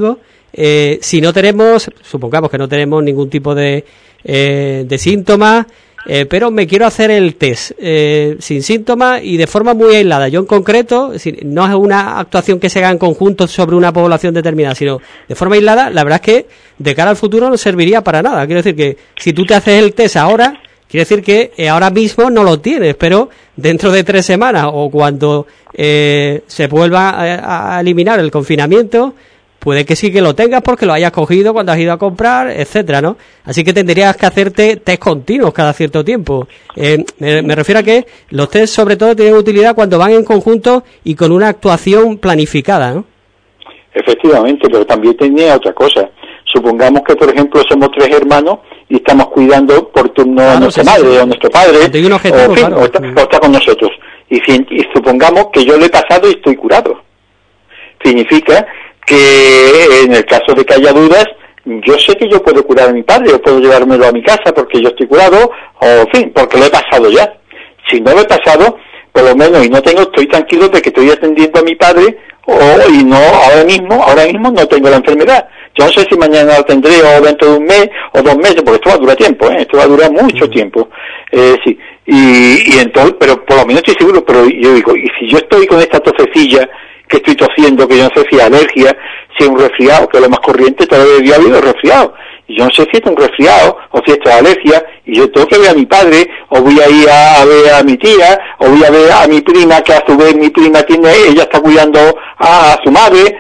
Speaker 1: si no tenemos, supongamos que no tenemos ningún tipo de síntomas, pero me quiero hacer el test sin síntomas y de forma muy aislada. Yo en concreto, no es una actuación que se haga en conjunto sobre una población determinada, sino de forma aislada, la verdad es que de cara al futuro no serviría para nada. Quiero decir que si tú te haces el test ahora, quiere decir que ahora mismo no lo tienes, pero dentro de 3 semanas o cuando se vuelva a eliminar el confinamiento, puede que sí que lo tengas porque lo hayas cogido cuando has ido a comprar, etcétera, ¿no? Así que tendrías que hacerte test continuos cada cierto tiempo. Me refiero a que los test sobre todo tienen utilidad cuando van en conjunto y con una actuación planificada, ¿no?
Speaker 2: Efectivamente, pero también tenía otra cosa. Supongamos que, por ejemplo, somos 3 hermanos y estamos cuidando por turno a nuestra madre o nuestro padre, o está con nosotros. Y supongamos que yo lo he pasado y estoy curado. Significa que en el caso de que haya dudas, yo sé que yo puedo curar a mi padre, o puedo llevármelo a mi casa porque yo estoy curado, o en fin, porque lo he pasado ya. Si no lo he pasado, por lo menos, y estoy tranquilo de que estoy atendiendo a mi padre, y no, ahora mismo no tengo la enfermedad. Yo no sé si mañana la tendré, o dentro de un mes, o 2 meses, porque esto va a durar tiempo, esto va a durar mucho tiempo. Sí, y entonces, pero por lo menos estoy seguro, pero yo digo, y si yo estoy con esta tosecilla, que estoy tosiendo, que yo no sé si es alergia, si es un resfriado, que es lo más corriente, todavía ha habido resfriado, y yo no sé si es un resfriado, o si esto es alergia, y yo tengo que ver a mi padre, o voy a ir a ver a mi tía, o voy a ver a mi prima, que a su vez mi prima ella está cuidando a su madre,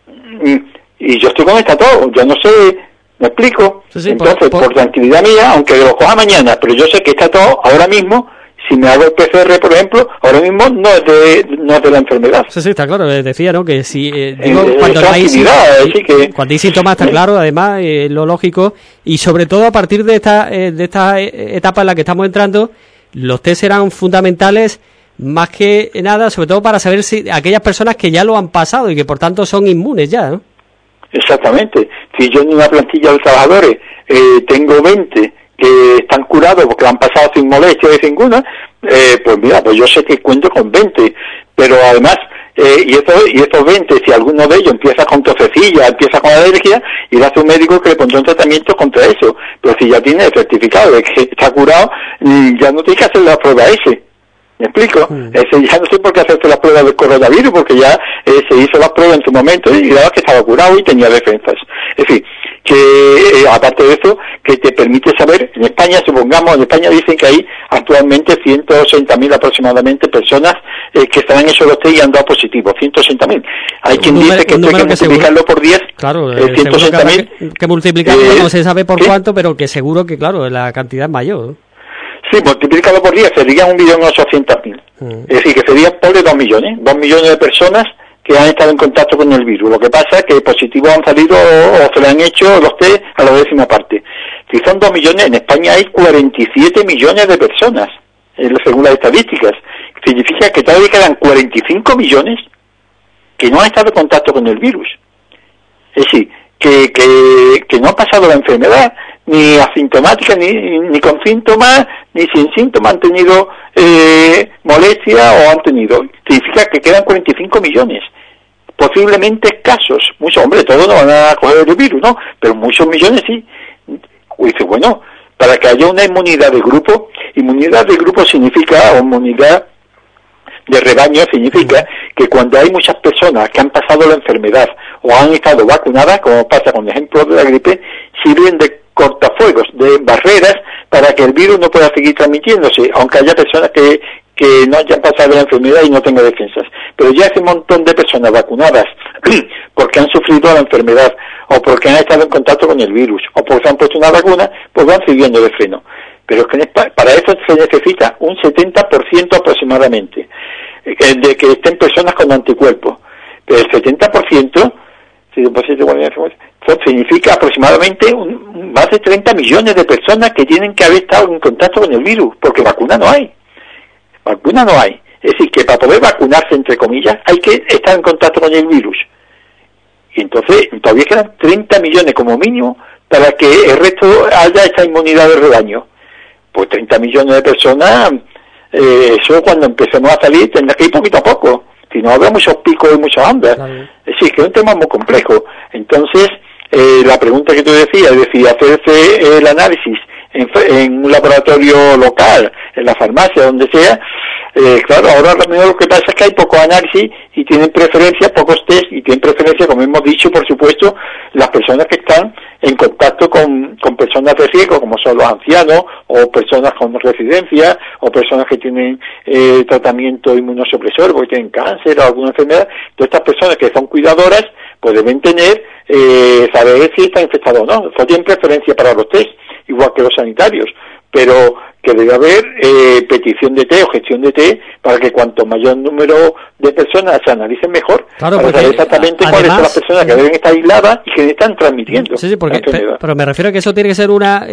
Speaker 2: y yo estoy con esta todo, yo no sé, ¿me explico? Sí, entonces, por tranquilidad mía, aunque lo coja mañana, pero yo sé que está todo ahora mismo. Si me hago el PCR, por ejemplo, ahora mismo no es de la enfermedad.
Speaker 1: Sí, está claro, decía, ¿no? Que si, cuando hay síntomas, está claro, además, lo lógico, y sobre todo a partir de esta etapa en la que estamos entrando, los test serán fundamentales, más que nada, sobre todo para saber si aquellas personas que ya lo han pasado y que por tanto son inmunes ya, ¿no?
Speaker 2: Exactamente. Si yo en una plantilla de trabajadores tengo 20 que están curados porque lo han pasado sin molestia de ninguna, pues mira, pues yo sé que cuento con 20, pero además, y estos 20, si alguno de ellos empieza con tosecilla, empieza con alergia, irá a su médico que le pondrá un tratamiento contra eso, pero si ya tiene el certificado de que está curado, ya no tiene que hacer la prueba ese. ¿Me explico? Ya no sé por qué hacerse las pruebas del coronavirus, porque ya se hizo las pruebas en su momento y daba que estaba curado y tenía defensas. En fin, que aparte de eso, que te permite saber, en España dicen que hay actualmente 160.000 aproximadamente personas que están hechos los test y han dado positivos, 160.000. Hay quien dice que esto hay que multiplicarlo por 10,
Speaker 1: claro,
Speaker 2: 160.000.
Speaker 1: Que multiplicarlo, no se sabe por cuánto, pero que seguro que, claro, la cantidad es mayor.
Speaker 2: Sí, multiplicado por 10 serían 1.800.000. Es decir, que serían por 2 millones. 2 millones de personas que han estado en contacto con el virus. Lo que pasa es que positivos han salido o se le han hecho los test a la 10ª parte. Si son 2 millones, en España hay 47 millones de personas, según las estadísticas. Significa que todavía quedan 45 millones que no han estado en contacto con el virus. Es decir, que no ha pasado la enfermedad, ni asintomática, ni con síntomas, ni sin síntomas han tenido molestia o han tenido. Significa que quedan 45 millones. Posiblemente escasos. Muchos, hombre, todos no van a coger el virus, ¿no? Pero muchos millones sí. Y dice, bueno, para que haya una inmunidad de grupo significa, o inmunidad de rebaño significa que cuando hay muchas personas que han pasado la enfermedad o han estado vacunadas, como pasa con el ejemplo de la gripe, sirven de cortafuegos, de barreras para que el virus no pueda seguir transmitiéndose, aunque haya personas que no hayan pasado la enfermedad y no tengan defensas. Pero ya ese montón de personas vacunadas porque han sufrido la enfermedad o porque han estado en contacto con el virus o porque se han puesto una vacuna, pues van sirviendo de freno. Pero es que para eso se necesita un 70% aproximadamente de que estén personas con anticuerpos. Pero el 70%, significa aproximadamente más de 30 millones de personas que tienen que haber estado en contacto con el virus, porque vacuna no hay. Vacuna no hay. Es decir, que para poder vacunarse, entre comillas, hay que estar en contacto con el virus. Y entonces todavía quedan 30 millones como mínimo para que el resto haya esta inmunidad de rebaño. Pues 30 millones de personas, eso cuando empecemos a salir tendrá que ir poquito a poco. Si no, habrá muchos picos y muchas ondas. Claro. Es decir, que es un tema muy complejo. Entonces, la pregunta que tú decías, es decir, hacerse el análisis en un laboratorio local, en la farmacia, donde sea, claro, ahora lo que pasa es que hay pocos análisis y tienen preferencia, pocos test, y tienen preferencia, como hemos dicho, por supuesto, las personas que están en contacto con personas de riesgo, como son los ancianos, o personas con residencia, o personas que tienen tratamiento inmunosupresor, porque tienen cáncer o alguna enfermedad. Todas estas personas que son cuidadoras, pues deben tener, saber si están infectados o no. Eso tienen preferencia para los test, igual que los sanitarios, pero que debe haber petición de té o gestión de té para que cuanto mayor número de personas se analicen mejor,
Speaker 1: claro,
Speaker 2: para saber exactamente cuáles son las personas que deben estar aisladas y que están transmitiendo.
Speaker 1: Sí, porque, pero me refiero a que eso tiene que ser una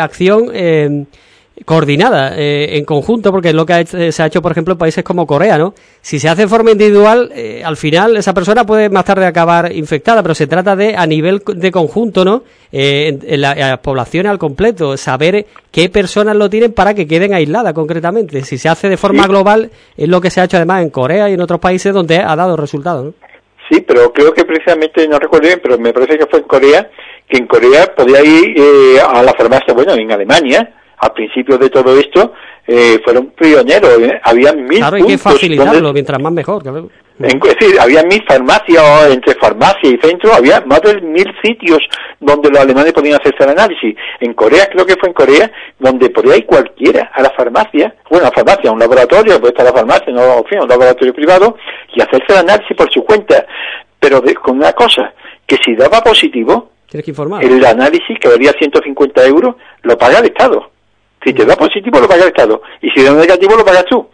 Speaker 1: acción coordinada, en conjunto, porque es lo que se ha hecho, por ejemplo, en países como Corea, ¿no? Si se hace de forma individual, al final esa persona puede más tarde acabar infectada, pero se trata de, a nivel de conjunto, ¿no? En la población al completo, saber qué personas lo tienen para que queden aisladas concretamente. Si se hace de forma global, es lo que se ha hecho además en Corea y en otros países donde ha dado resultados, ¿no?
Speaker 2: Sí, pero creo que precisamente, no recuerdo bien, pero me parece que fue en Corea, que en Corea podía ir a la farmacia, bueno, en Alemania, al principio de todo esto, fueron pioneros, había 1000 puntos.
Speaker 1: Claro, hay que facilitarlo, mientras más mejor, claro.
Speaker 2: Es decir, había 1000 farmacias, entre farmacia y centro, había más de 1000 sitios donde los alemanes podían hacerse el análisis. En Corea, creo que fue en Corea, donde podía ir cualquiera a la farmacia, bueno, a la farmacia, a un laboratorio, puede estar a la farmacia, no, en fin, un laboratorio privado, y hacerse el análisis por su cuenta. Pero con una cosa, que si daba positivo,
Speaker 1: tienes que informar.
Speaker 2: El análisis, que valía 150 euros, lo paga el Estado. Si te da positivo, lo paga el Estado. Y si da negativo, lo pagas tú.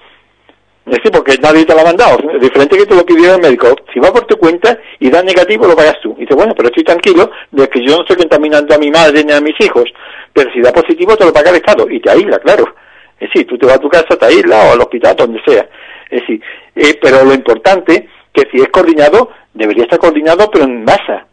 Speaker 2: Es decir, porque nadie te lo ha mandado. Es diferente que te lo pidiera el médico. Si va por tu cuenta y da negativo, lo pagas tú. Y dices, bueno, pero estoy tranquilo de que yo no estoy contaminando a mi madre ni a mis hijos. Pero si da positivo, te lo paga el Estado. Y te aísla, claro. Es decir, tú te vas a tu casa, te aísla, o al hospital, donde sea. Es decir, pero lo importante, que si es coordinado, debería estar coordinado, pero en masa.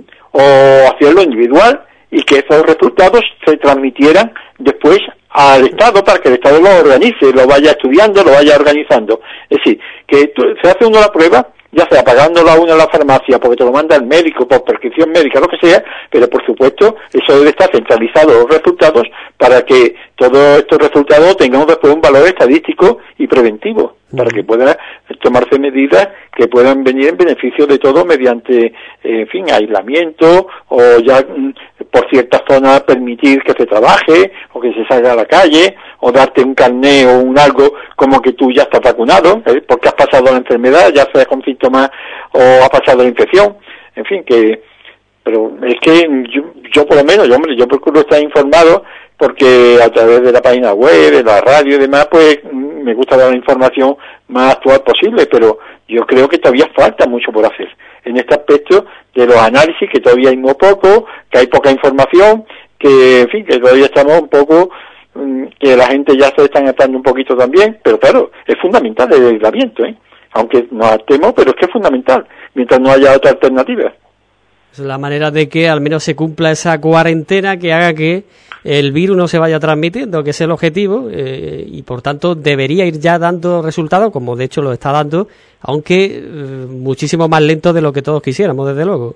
Speaker 2: O hacerlo individual, y que esos resultados se transmitieran después al Estado para que el Estado lo organice, lo vaya estudiando, lo vaya organizando. Es decir, que se hace uno la prueba, ya sea pagándolo a uno en la farmacia, porque te lo manda el médico, por prescripción médica, lo que sea, pero por supuesto eso debe estar centralizado, los resultados, para que todos estos resultados tengan después un valor estadístico y preventivo, para que puedan tomarse medidas que puedan venir en beneficio de todos mediante, en fin, aislamiento, o ya por ciertas zonas permitir que se trabaje, o que se salga a la calle, o darte un carné o un algo como que tú ya estás vacunado, porque has pasado la enfermedad, ya sea con síntomas o ha pasado la infección, en fin, que, pero es que yo por lo menos, yo procuro estar informado, porque a través de la página web, de la radio y demás, pues me gusta dar la información más actual posible, pero yo creo que todavía falta mucho por hacer en este aspecto de los análisis, que todavía hay muy poco, que hay poca información, que en fin, que todavía estamos un poco, que la gente ya se está atando un poquito también, pero claro, es fundamental el aislamiento, aunque nos atemos, pero es que es fundamental, mientras no haya otra alternativa.
Speaker 1: Es la manera de que al menos se cumpla esa cuarentena que haga que el virus no se vaya transmitiendo, que es el objetivo, y por tanto debería ir ya dando resultados, como de hecho lo está dando, aunque muchísimo más lento de lo que todos quisiéramos, desde luego.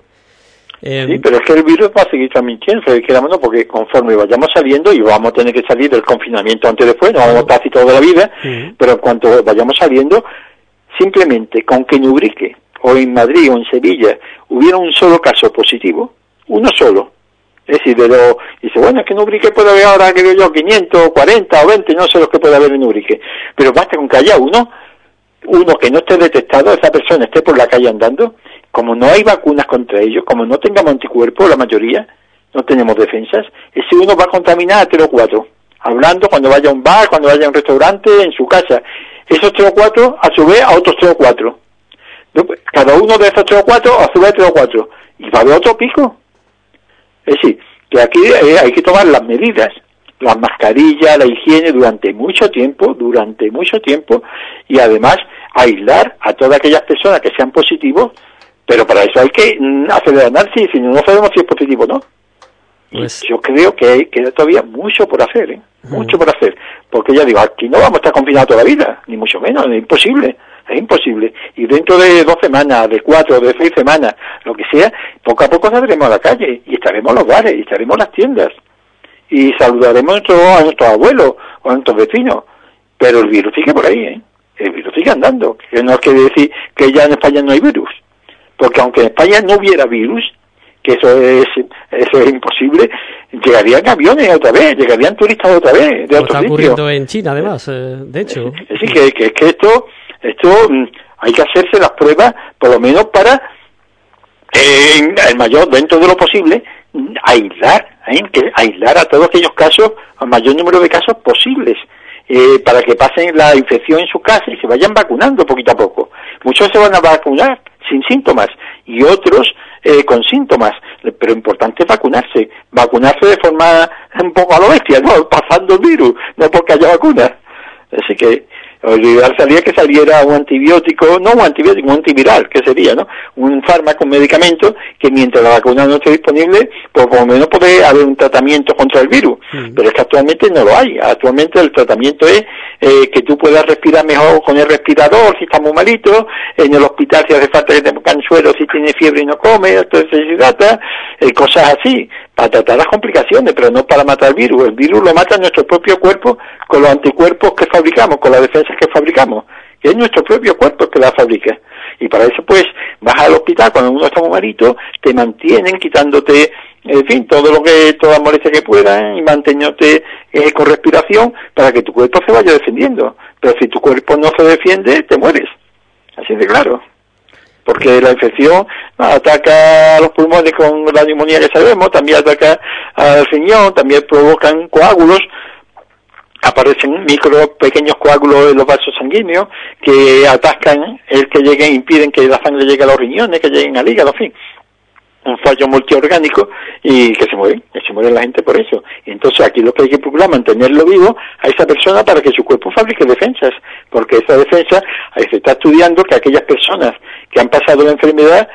Speaker 2: Sí, pero es que el virus va a seguir transmitiéndose, ¿no? Porque conforme vayamos saliendo, y vamos a tener que salir del confinamiento antes o después, no vamos a estar así toda la vida, pero en cuanto vayamos saliendo, simplemente con que en Ubrique, o en Madrid, o en Sevilla, hubiera un solo caso positivo, uno solo. Es decir, dice, bueno, es que en Ubrique puede haber ahora, creo yo, 500, 40 o 20, no sé los que puede haber en Ubrique, pero basta con que haya uno que no esté detectado, esa persona esté por la calle andando, como no hay vacunas contra ellos, como no tengamos anticuerpos, la mayoría, no tenemos defensas, ese uno va a contaminar a 3 o 4, hablando cuando vaya a un bar, cuando vaya a un restaurante, en su casa, esos 3 o 4, a su vez, a otros 3 o 4. Cada uno de esos 3 o 4, a su vez 3 o 4, y va a haber otro pico. Es decir, que aquí hay que tomar las medidas, las mascarillas, la higiene durante mucho tiempo, y además aislar a todas aquellas personas que sean positivos, pero para eso hay que hacer el análisis, si no sabemos si es positivo o no. Pues yo creo que queda todavía mucho por hacer, mucho por hacer, porque ya digo, aquí no vamos a estar confinados toda la vida, ni mucho menos, es imposible, y y dentro de 2 semanas, de 4, de 6 semanas, lo que sea, poco a poco saldremos a la calle y estaremos en los bares, y estaremos en las tiendas y saludaremos a nuestros abuelos o a nuestros vecinos, pero el virus sigue por ahí, el virus sigue andando, que no quiere decir que ya en España no hay virus, porque aunque en España no hubiera virus, que eso es imposible, llegarían aviones otra vez, llegarían turistas otra vez de otros sitios.
Speaker 1: Está ocurriendo en China además, de hecho.
Speaker 2: Sí, que esto hay que hacerse las pruebas, por lo menos para el mayor, dentro de lo posible, aislar a todos aquellos casos, al mayor número de casos posibles, para que pasen la infección en su casa y se vayan vacunando poquito a poco. Muchos se van a vacunar sin síntomas y otros con síntomas, pero importante es vacunarse de forma un poco a lo bestia, no pasando el virus, no porque haya vacunas. Así que lo ideal sería que saliera un antibiótico, no un antibiótico, un antiviral, que sería, ¿no? Un fármaco, un medicamento, que mientras la vacuna no esté disponible, pues por lo menos puede haber un tratamiento contra el virus. Pero es que actualmente no lo hay. Actualmente el tratamiento es que tú puedas respirar mejor con el respirador si estás muy malito, en el hospital si hace falta que te pongan suero si tienes fiebre y no comes, entonces se hidrata, cosas así, para tratar las complicaciones, pero no para matar el virus. El virus lo mata nuestro propio cuerpo con los anticuerpos que fabricamos, con las defensas que fabricamos, que es nuestro propio cuerpo que la fabrica. Y para eso pues vas al hospital cuando uno está muy malito, te mantienen quitándote, en fin, todas las molestias que puedan y manteniéndote con respiración para que tu cuerpo se vaya defendiendo. Pero si tu cuerpo no se defiende, te mueres. Así de claro. Porque la infección ataca a los pulmones con la neumonía que sabemos, también ataca al riñón, también provocan coágulos, aparecen pequeños coágulos en los vasos sanguíneos que atascan impiden que la sangre llegue a los riñones, que lleguen al hígado, en fin, un fallo multiorgánico y que se muere la gente por eso. Y entonces aquí lo que hay que procurar es mantenerlo vivo a esa persona para que su cuerpo fabrique defensas, porque esa defensa se está estudiando que aquellas personas que han pasado la enfermedad,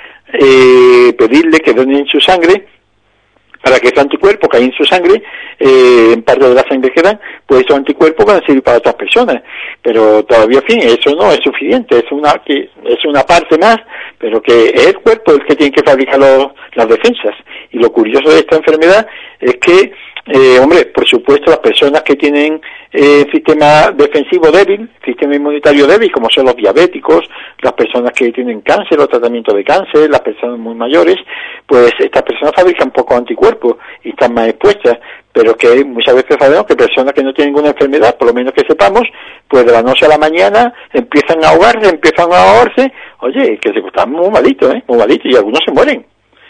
Speaker 2: pedirle que donen su sangre para que esos anticuerpos que hay en su sangre, en parte de la sangre que dan, pues esos anticuerpos van a servir para otras personas. Pero todavía, en fin, eso no es suficiente, es una parte más, pero que es el cuerpo el que tiene que fabricar las defensas. Y lo curioso de esta enfermedad es que, por supuesto, las personas que tienen sistema defensivo débil, sistema inmunitario débil, como son los diabéticos, las personas que tienen cáncer o tratamiento de cáncer, las personas muy mayores, pues estas personas fabrican pocos anticuerpos y están más expuestas, pero que muchas veces sabemos que personas que no tienen ninguna enfermedad, por lo menos que sepamos, pues de la noche a la mañana empiezan a ahogarse, oye, que se están muy malitos, y algunos se mueren.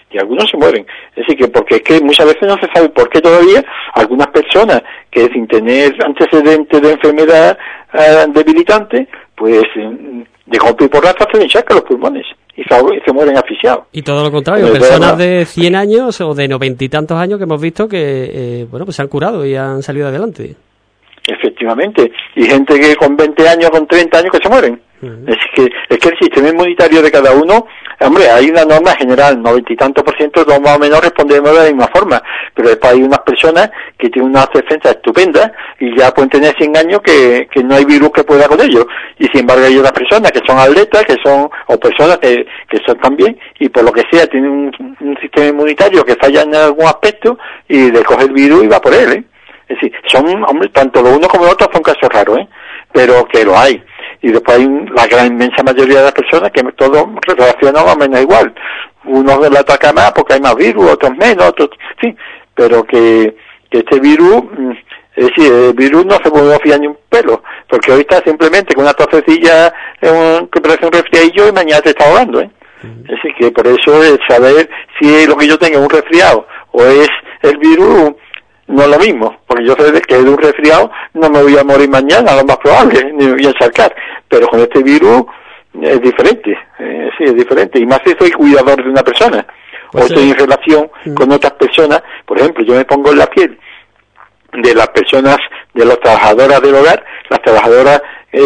Speaker 2: Es decir, que porque es que muchas veces no se sabe por qué todavía algunas personas que sin tener antecedentes de enfermedad debilitante, pues de golpe y porrazo se les encharcan los pulmones y se mueren asfixiados.
Speaker 1: Y todo lo contrario, personas de 100 años o de 90 y tantos años que hemos visto que pues se han curado y han salido adelante.
Speaker 2: Efectivamente, y gente que con 20 años, con 30 años que se mueren. Es que el sistema inmunitario de cada uno, hay una norma general, 90 y tantos % más o menos respondemos de la misma forma, pero después hay unas personas que tienen unas defensas estupendas y ya pueden tener 100 años que no hay virus que pueda con ellos, y sin embargo hay otras personas que son atletas, o personas que son también, y por lo que sea tienen un sistema inmunitario que falla en algún aspecto y le coge el virus y va por él, Es decir, tanto lo uno como lo otro son casos raros, pero que lo hay. Y después hay la gran inmensa mayoría de las personas que todo relaciona más o menos igual. Unos le ataca más porque hay más virus, otros menos, otros, sí, pero que este virus, es decir, el virus no se puede fiar ni un pelo, porque hoy está simplemente con una tosecilla que parece un resfriadillo y mañana te está ahogando, Es decir, que por eso es saber si lo que yo tengo es un resfriado o es el virus. No es lo mismo, porque yo sé que de un resfriado no me voy a morir mañana, lo más probable, ni me voy a encharcar, pero con este virus es diferente, sí, es diferente, y más si soy cuidador de una persona, o estoy en relación con otras personas. Por ejemplo, yo me pongo en la piel de las personas, de las trabajadoras del hogar, las trabajadoras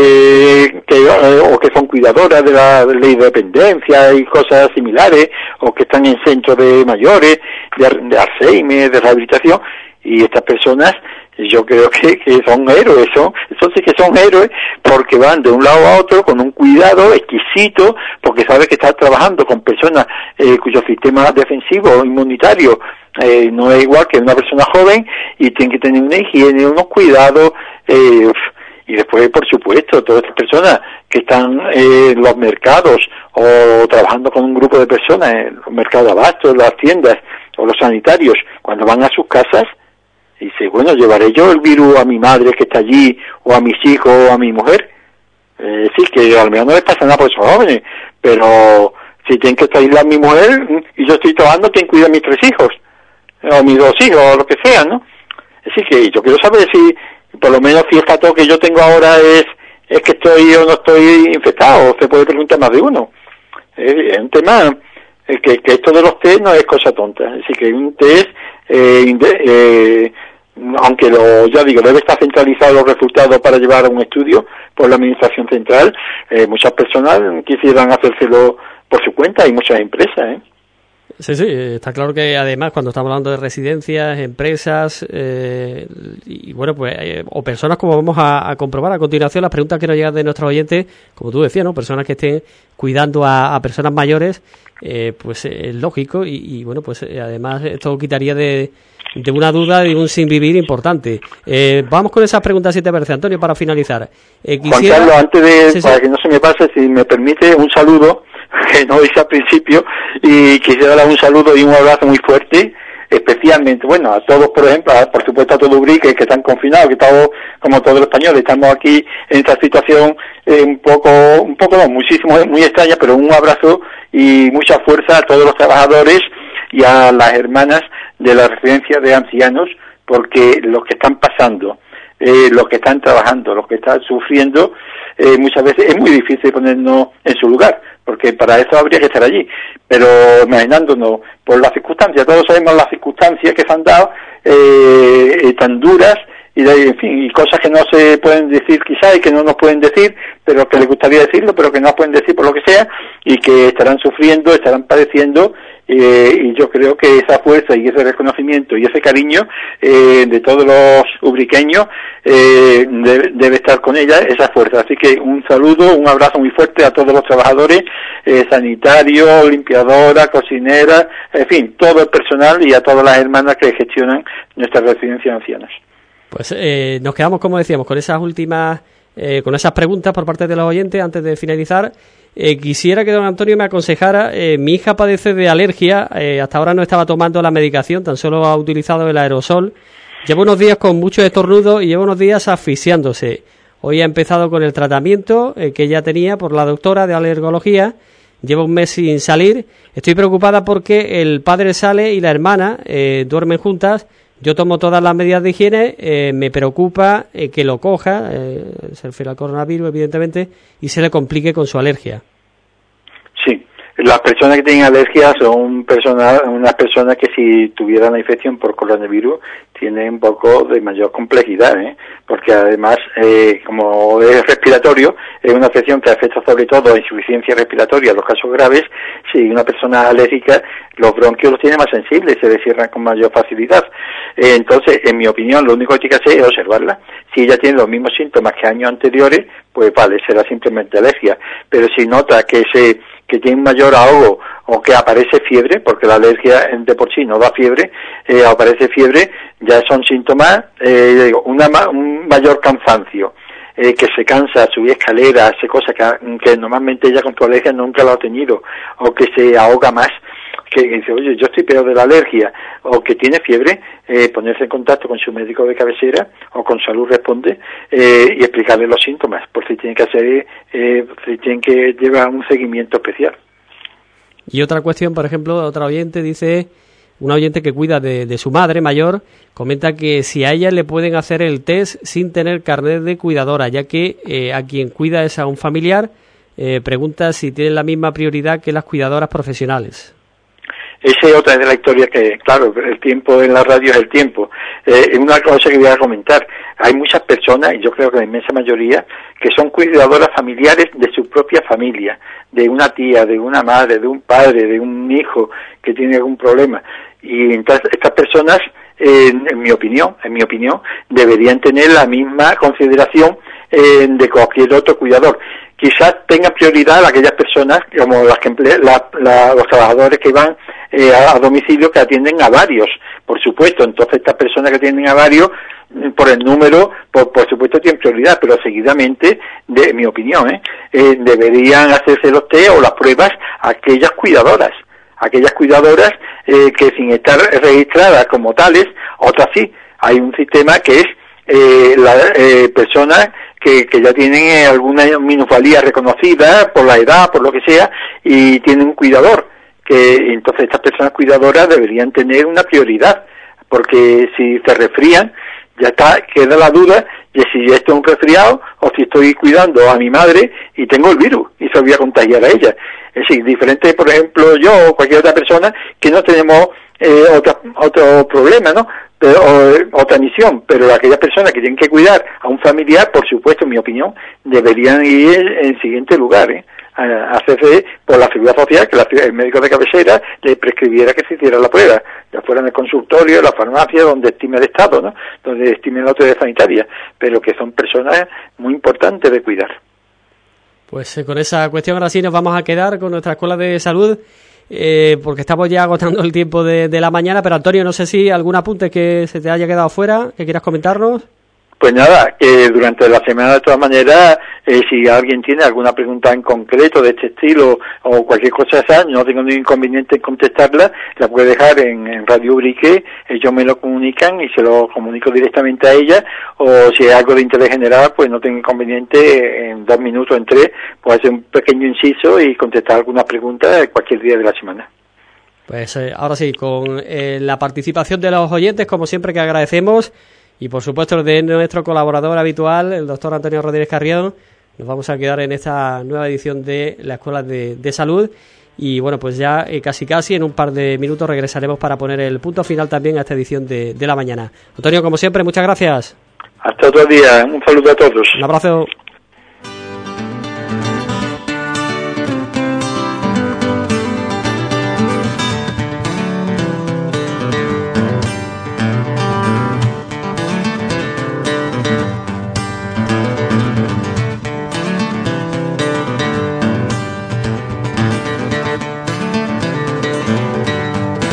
Speaker 2: que son cuidadoras de la ley de dependencia y cosas similares, o que están en centros de mayores, de Alzheimer, de rehabilitación. Y estas personas Yo creo que son héroes, eso sí que son héroes, porque van de un lado a otro con un cuidado exquisito, porque sabe que está trabajando con personas cuyo sistema defensivo inmunitario no es igual que una persona joven, y tienen que tener una higiene, unos cuidados, y después, por supuesto, todas estas personas que están en los mercados o trabajando con un grupo de personas en los mercados de abasto, en las tiendas o los sanitarios, cuando van a sus casas, dice, bueno, llevaré yo el virus a mi madre que está allí, o a mis hijos, o a mi mujer. Sí, que al menos no les pasa nada por esos jóvenes, pero si tienen que estar aislada mi mujer y yo estoy trabajando, ¿quién cuida a mis 3 hijos? O mis 2 hijos, o lo que sea, ¿no? Así que yo quiero saber si, por lo menos, si el factor que yo tengo ahora es que estoy o no estoy infectado, o se puede preguntar más de uno. Es un tema que esto de los test no es cosa tonta. Así que un test, aunque ya digo, debe estar centralizado los resultados para llevar a un estudio por la administración central, muchas personas quisieran hacérselo por su cuenta, hay muchas empresas,
Speaker 1: Sí, está claro que además cuando estamos hablando de residencias, empresas y bueno, pues o personas, como vamos a comprobar a continuación, las preguntas que nos llegan de nuestros oyentes, como tú decías, ¿no? Personas que estén cuidando a personas mayores, pues es lógico y bueno, pues además esto quitaría de una duda y un sin vivir importante. Vamos con esas preguntas, si te parece, Antonio, para finalizar.
Speaker 2: Juan Carlos, antes de, para que no se me pase, si me permite, un saludo, que no hice al principio, y quisiera dar un saludo y un abrazo muy fuerte, especialmente, bueno, a todos, por ejemplo, por supuesto a todos Ubrique, que están confinados, que todos, como todos los españoles, estamos aquí en esta situación un poco no, muchísimo, muy extraña, pero un abrazo y mucha fuerza a todos los trabajadores y a las hermanas de la residencia de ancianos, porque lo que están pasando, los que están trabajando, los que están sufriendo, muchas veces es muy difícil ponernos en su lugar, porque para eso habría que estar allí, pero imaginándonos por las circunstancias, todos sabemos las circunstancias que se han dado, tan duras, en fin, y cosas que no se pueden decir quizá y que no nos pueden decir, pero que les gustaría decirlo, pero que no pueden decir por lo que sea, y que estarán sufriendo, estarán padeciendo, y yo creo que esa fuerza y ese reconocimiento y ese cariño de todos los ubriqueños debe estar con ella, esa fuerza. Así que un saludo, un abrazo muy fuerte a todos los trabajadores, sanitarios, limpiadoras, cocineras, en fin, todo el personal, y a todas las hermanas que gestionan nuestras residencias ancianas.
Speaker 1: Pues nos quedamos, como decíamos, con esas últimas, con esas preguntas por parte de los oyentes antes de finalizar. Quisiera que don Antonio me aconsejara, mi hija padece de alergia, hasta ahora no estaba tomando la medicación, tan solo ha utilizado el aerosol, lleva unos días con muchos estornudos y lleva unos días asfixiándose. Hoy ha empezado con el tratamiento que ella tenía por la doctora de alergología, lleva un mes sin salir, estoy preocupada porque el padre sale y la hermana duermen juntas. Yo tomo todas las medidas de higiene, me preocupa que lo coja, se refiere al coronavirus, evidentemente, y se le complique con su alergia. Sí,
Speaker 2: las personas que tienen alergia son unas personas que si tuvieran la infección por coronavirus tienen un poco de mayor complejidad, porque además, como es respiratorio, es una afección que afecta sobre todo a insuficiencia respiratoria, los casos graves. Si una persona alérgica, los bronquios los tiene más sensibles, se le cierran con mayor facilidad. Entonces, en mi opinión, lo único que tiene que hacer es observarla. Si ella tiene los mismos síntomas que años anteriores, pues vale, será simplemente alergia. Pero si nota que tiene un mayor ahogo o que aparece fiebre, porque la alergia de por sí no da fiebre, aparece fiebre, ya son síntomas, un mayor cansancio, que se cansa, subir escaleras, hace cosas que normalmente ella con su alergia nunca lo ha tenido, o que se ahoga más, que dice, oye, yo estoy peor de la alergia, o que tiene fiebre, ponerse en contacto con su médico de cabecera o con Salud Responde, y explicarle los síntomas, por si tienen que llevar un seguimiento especial.
Speaker 1: Y otra cuestión, por ejemplo, otra oyente dice, una oyente que cuida de su madre mayor, comenta que si a ella le pueden hacer el test sin tener carnet de cuidadora, ya que a quien cuida es a un familiar, pregunta si tienen la misma prioridad que las cuidadoras profesionales.
Speaker 2: Esa es otra de la historia que, claro, el tiempo en la radio es el tiempo. Una cosa que voy a comentar, hay muchas personas, y yo creo que la inmensa mayoría, que son cuidadoras familiares de su propia familia, de una tía, de una madre, de un padre, de un hijo que tiene algún problema. Y entonces estas personas en mi opinión, deberían tener la misma consideración de cualquier otro cuidador. Quizás tengan prioridad aquellas personas, como las que los trabajadores que van a domicilio, que atienden a varios, por supuesto. Entonces, estas personas que atienden a varios, por el número, por supuesto, tienen prioridad, pero seguidamente, de mi opinión, deberían hacerse los test o las pruebas a aquellas cuidadoras que sin estar registradas como tales, otras sí. Hay un sistema que es personas que ya tienen alguna minusvalía reconocida por la edad, por lo que sea, y tienen un cuidador, que entonces estas personas cuidadoras deberían tener una prioridad, porque si se resfrían, queda la duda de si esto es un resfriado o si estoy cuidando a mi madre y tengo el virus y se lo voy a contagiar a ella. Es decir, diferente, por ejemplo, yo o cualquier otra persona que no tenemos otro problema, ¿no? Otra misión, pero aquellas personas que tienen que cuidar a un familiar, por supuesto, en mi opinión, deberían ir en siguiente lugar, a hacerse por la seguridad social, que el médico de cabecera le prescribiera que se hiciera la prueba, ya fuera en el consultorio, en la farmacia, donde estime el Estado, ¿no? Donde estime la autoridad sanitaria, pero que son personas muy importantes de cuidar.
Speaker 1: Pues con esa cuestión ahora sí nos vamos a quedar con nuestra Escuela de Salud, porque estamos ya agotando el tiempo de la mañana, pero Antonio, no sé si algún apunte que se te haya quedado fuera, que quieras comentarnos.
Speaker 2: Pues nada, que durante la semana, de todas maneras, si alguien tiene alguna pregunta en concreto de este estilo o cualquier cosa esa, no tengo ningún inconveniente en contestarla, la puede dejar en Radio Ubrique, ellos me lo comunican y se lo comunico directamente a ella, o si es algo de interés general, pues no tengo inconveniente en 2 minutos, en 3, pues hacer un pequeño inciso y contestar alguna pregunta cualquier día de la semana.
Speaker 1: Pues ahora sí, con la participación de los oyentes, como siempre, que agradecemos. Y por supuesto de nuestro colaborador habitual, el doctor Antonio Rodríguez Carrión, nos vamos a quedar en esta nueva edición de la Escuela de Salud. Y bueno, pues ya casi en un par de minutos regresaremos para poner el punto final también a esta edición de la mañana. Antonio, como siempre, muchas gracias.
Speaker 2: Hasta otro día, un saludo a todos.
Speaker 1: Un abrazo.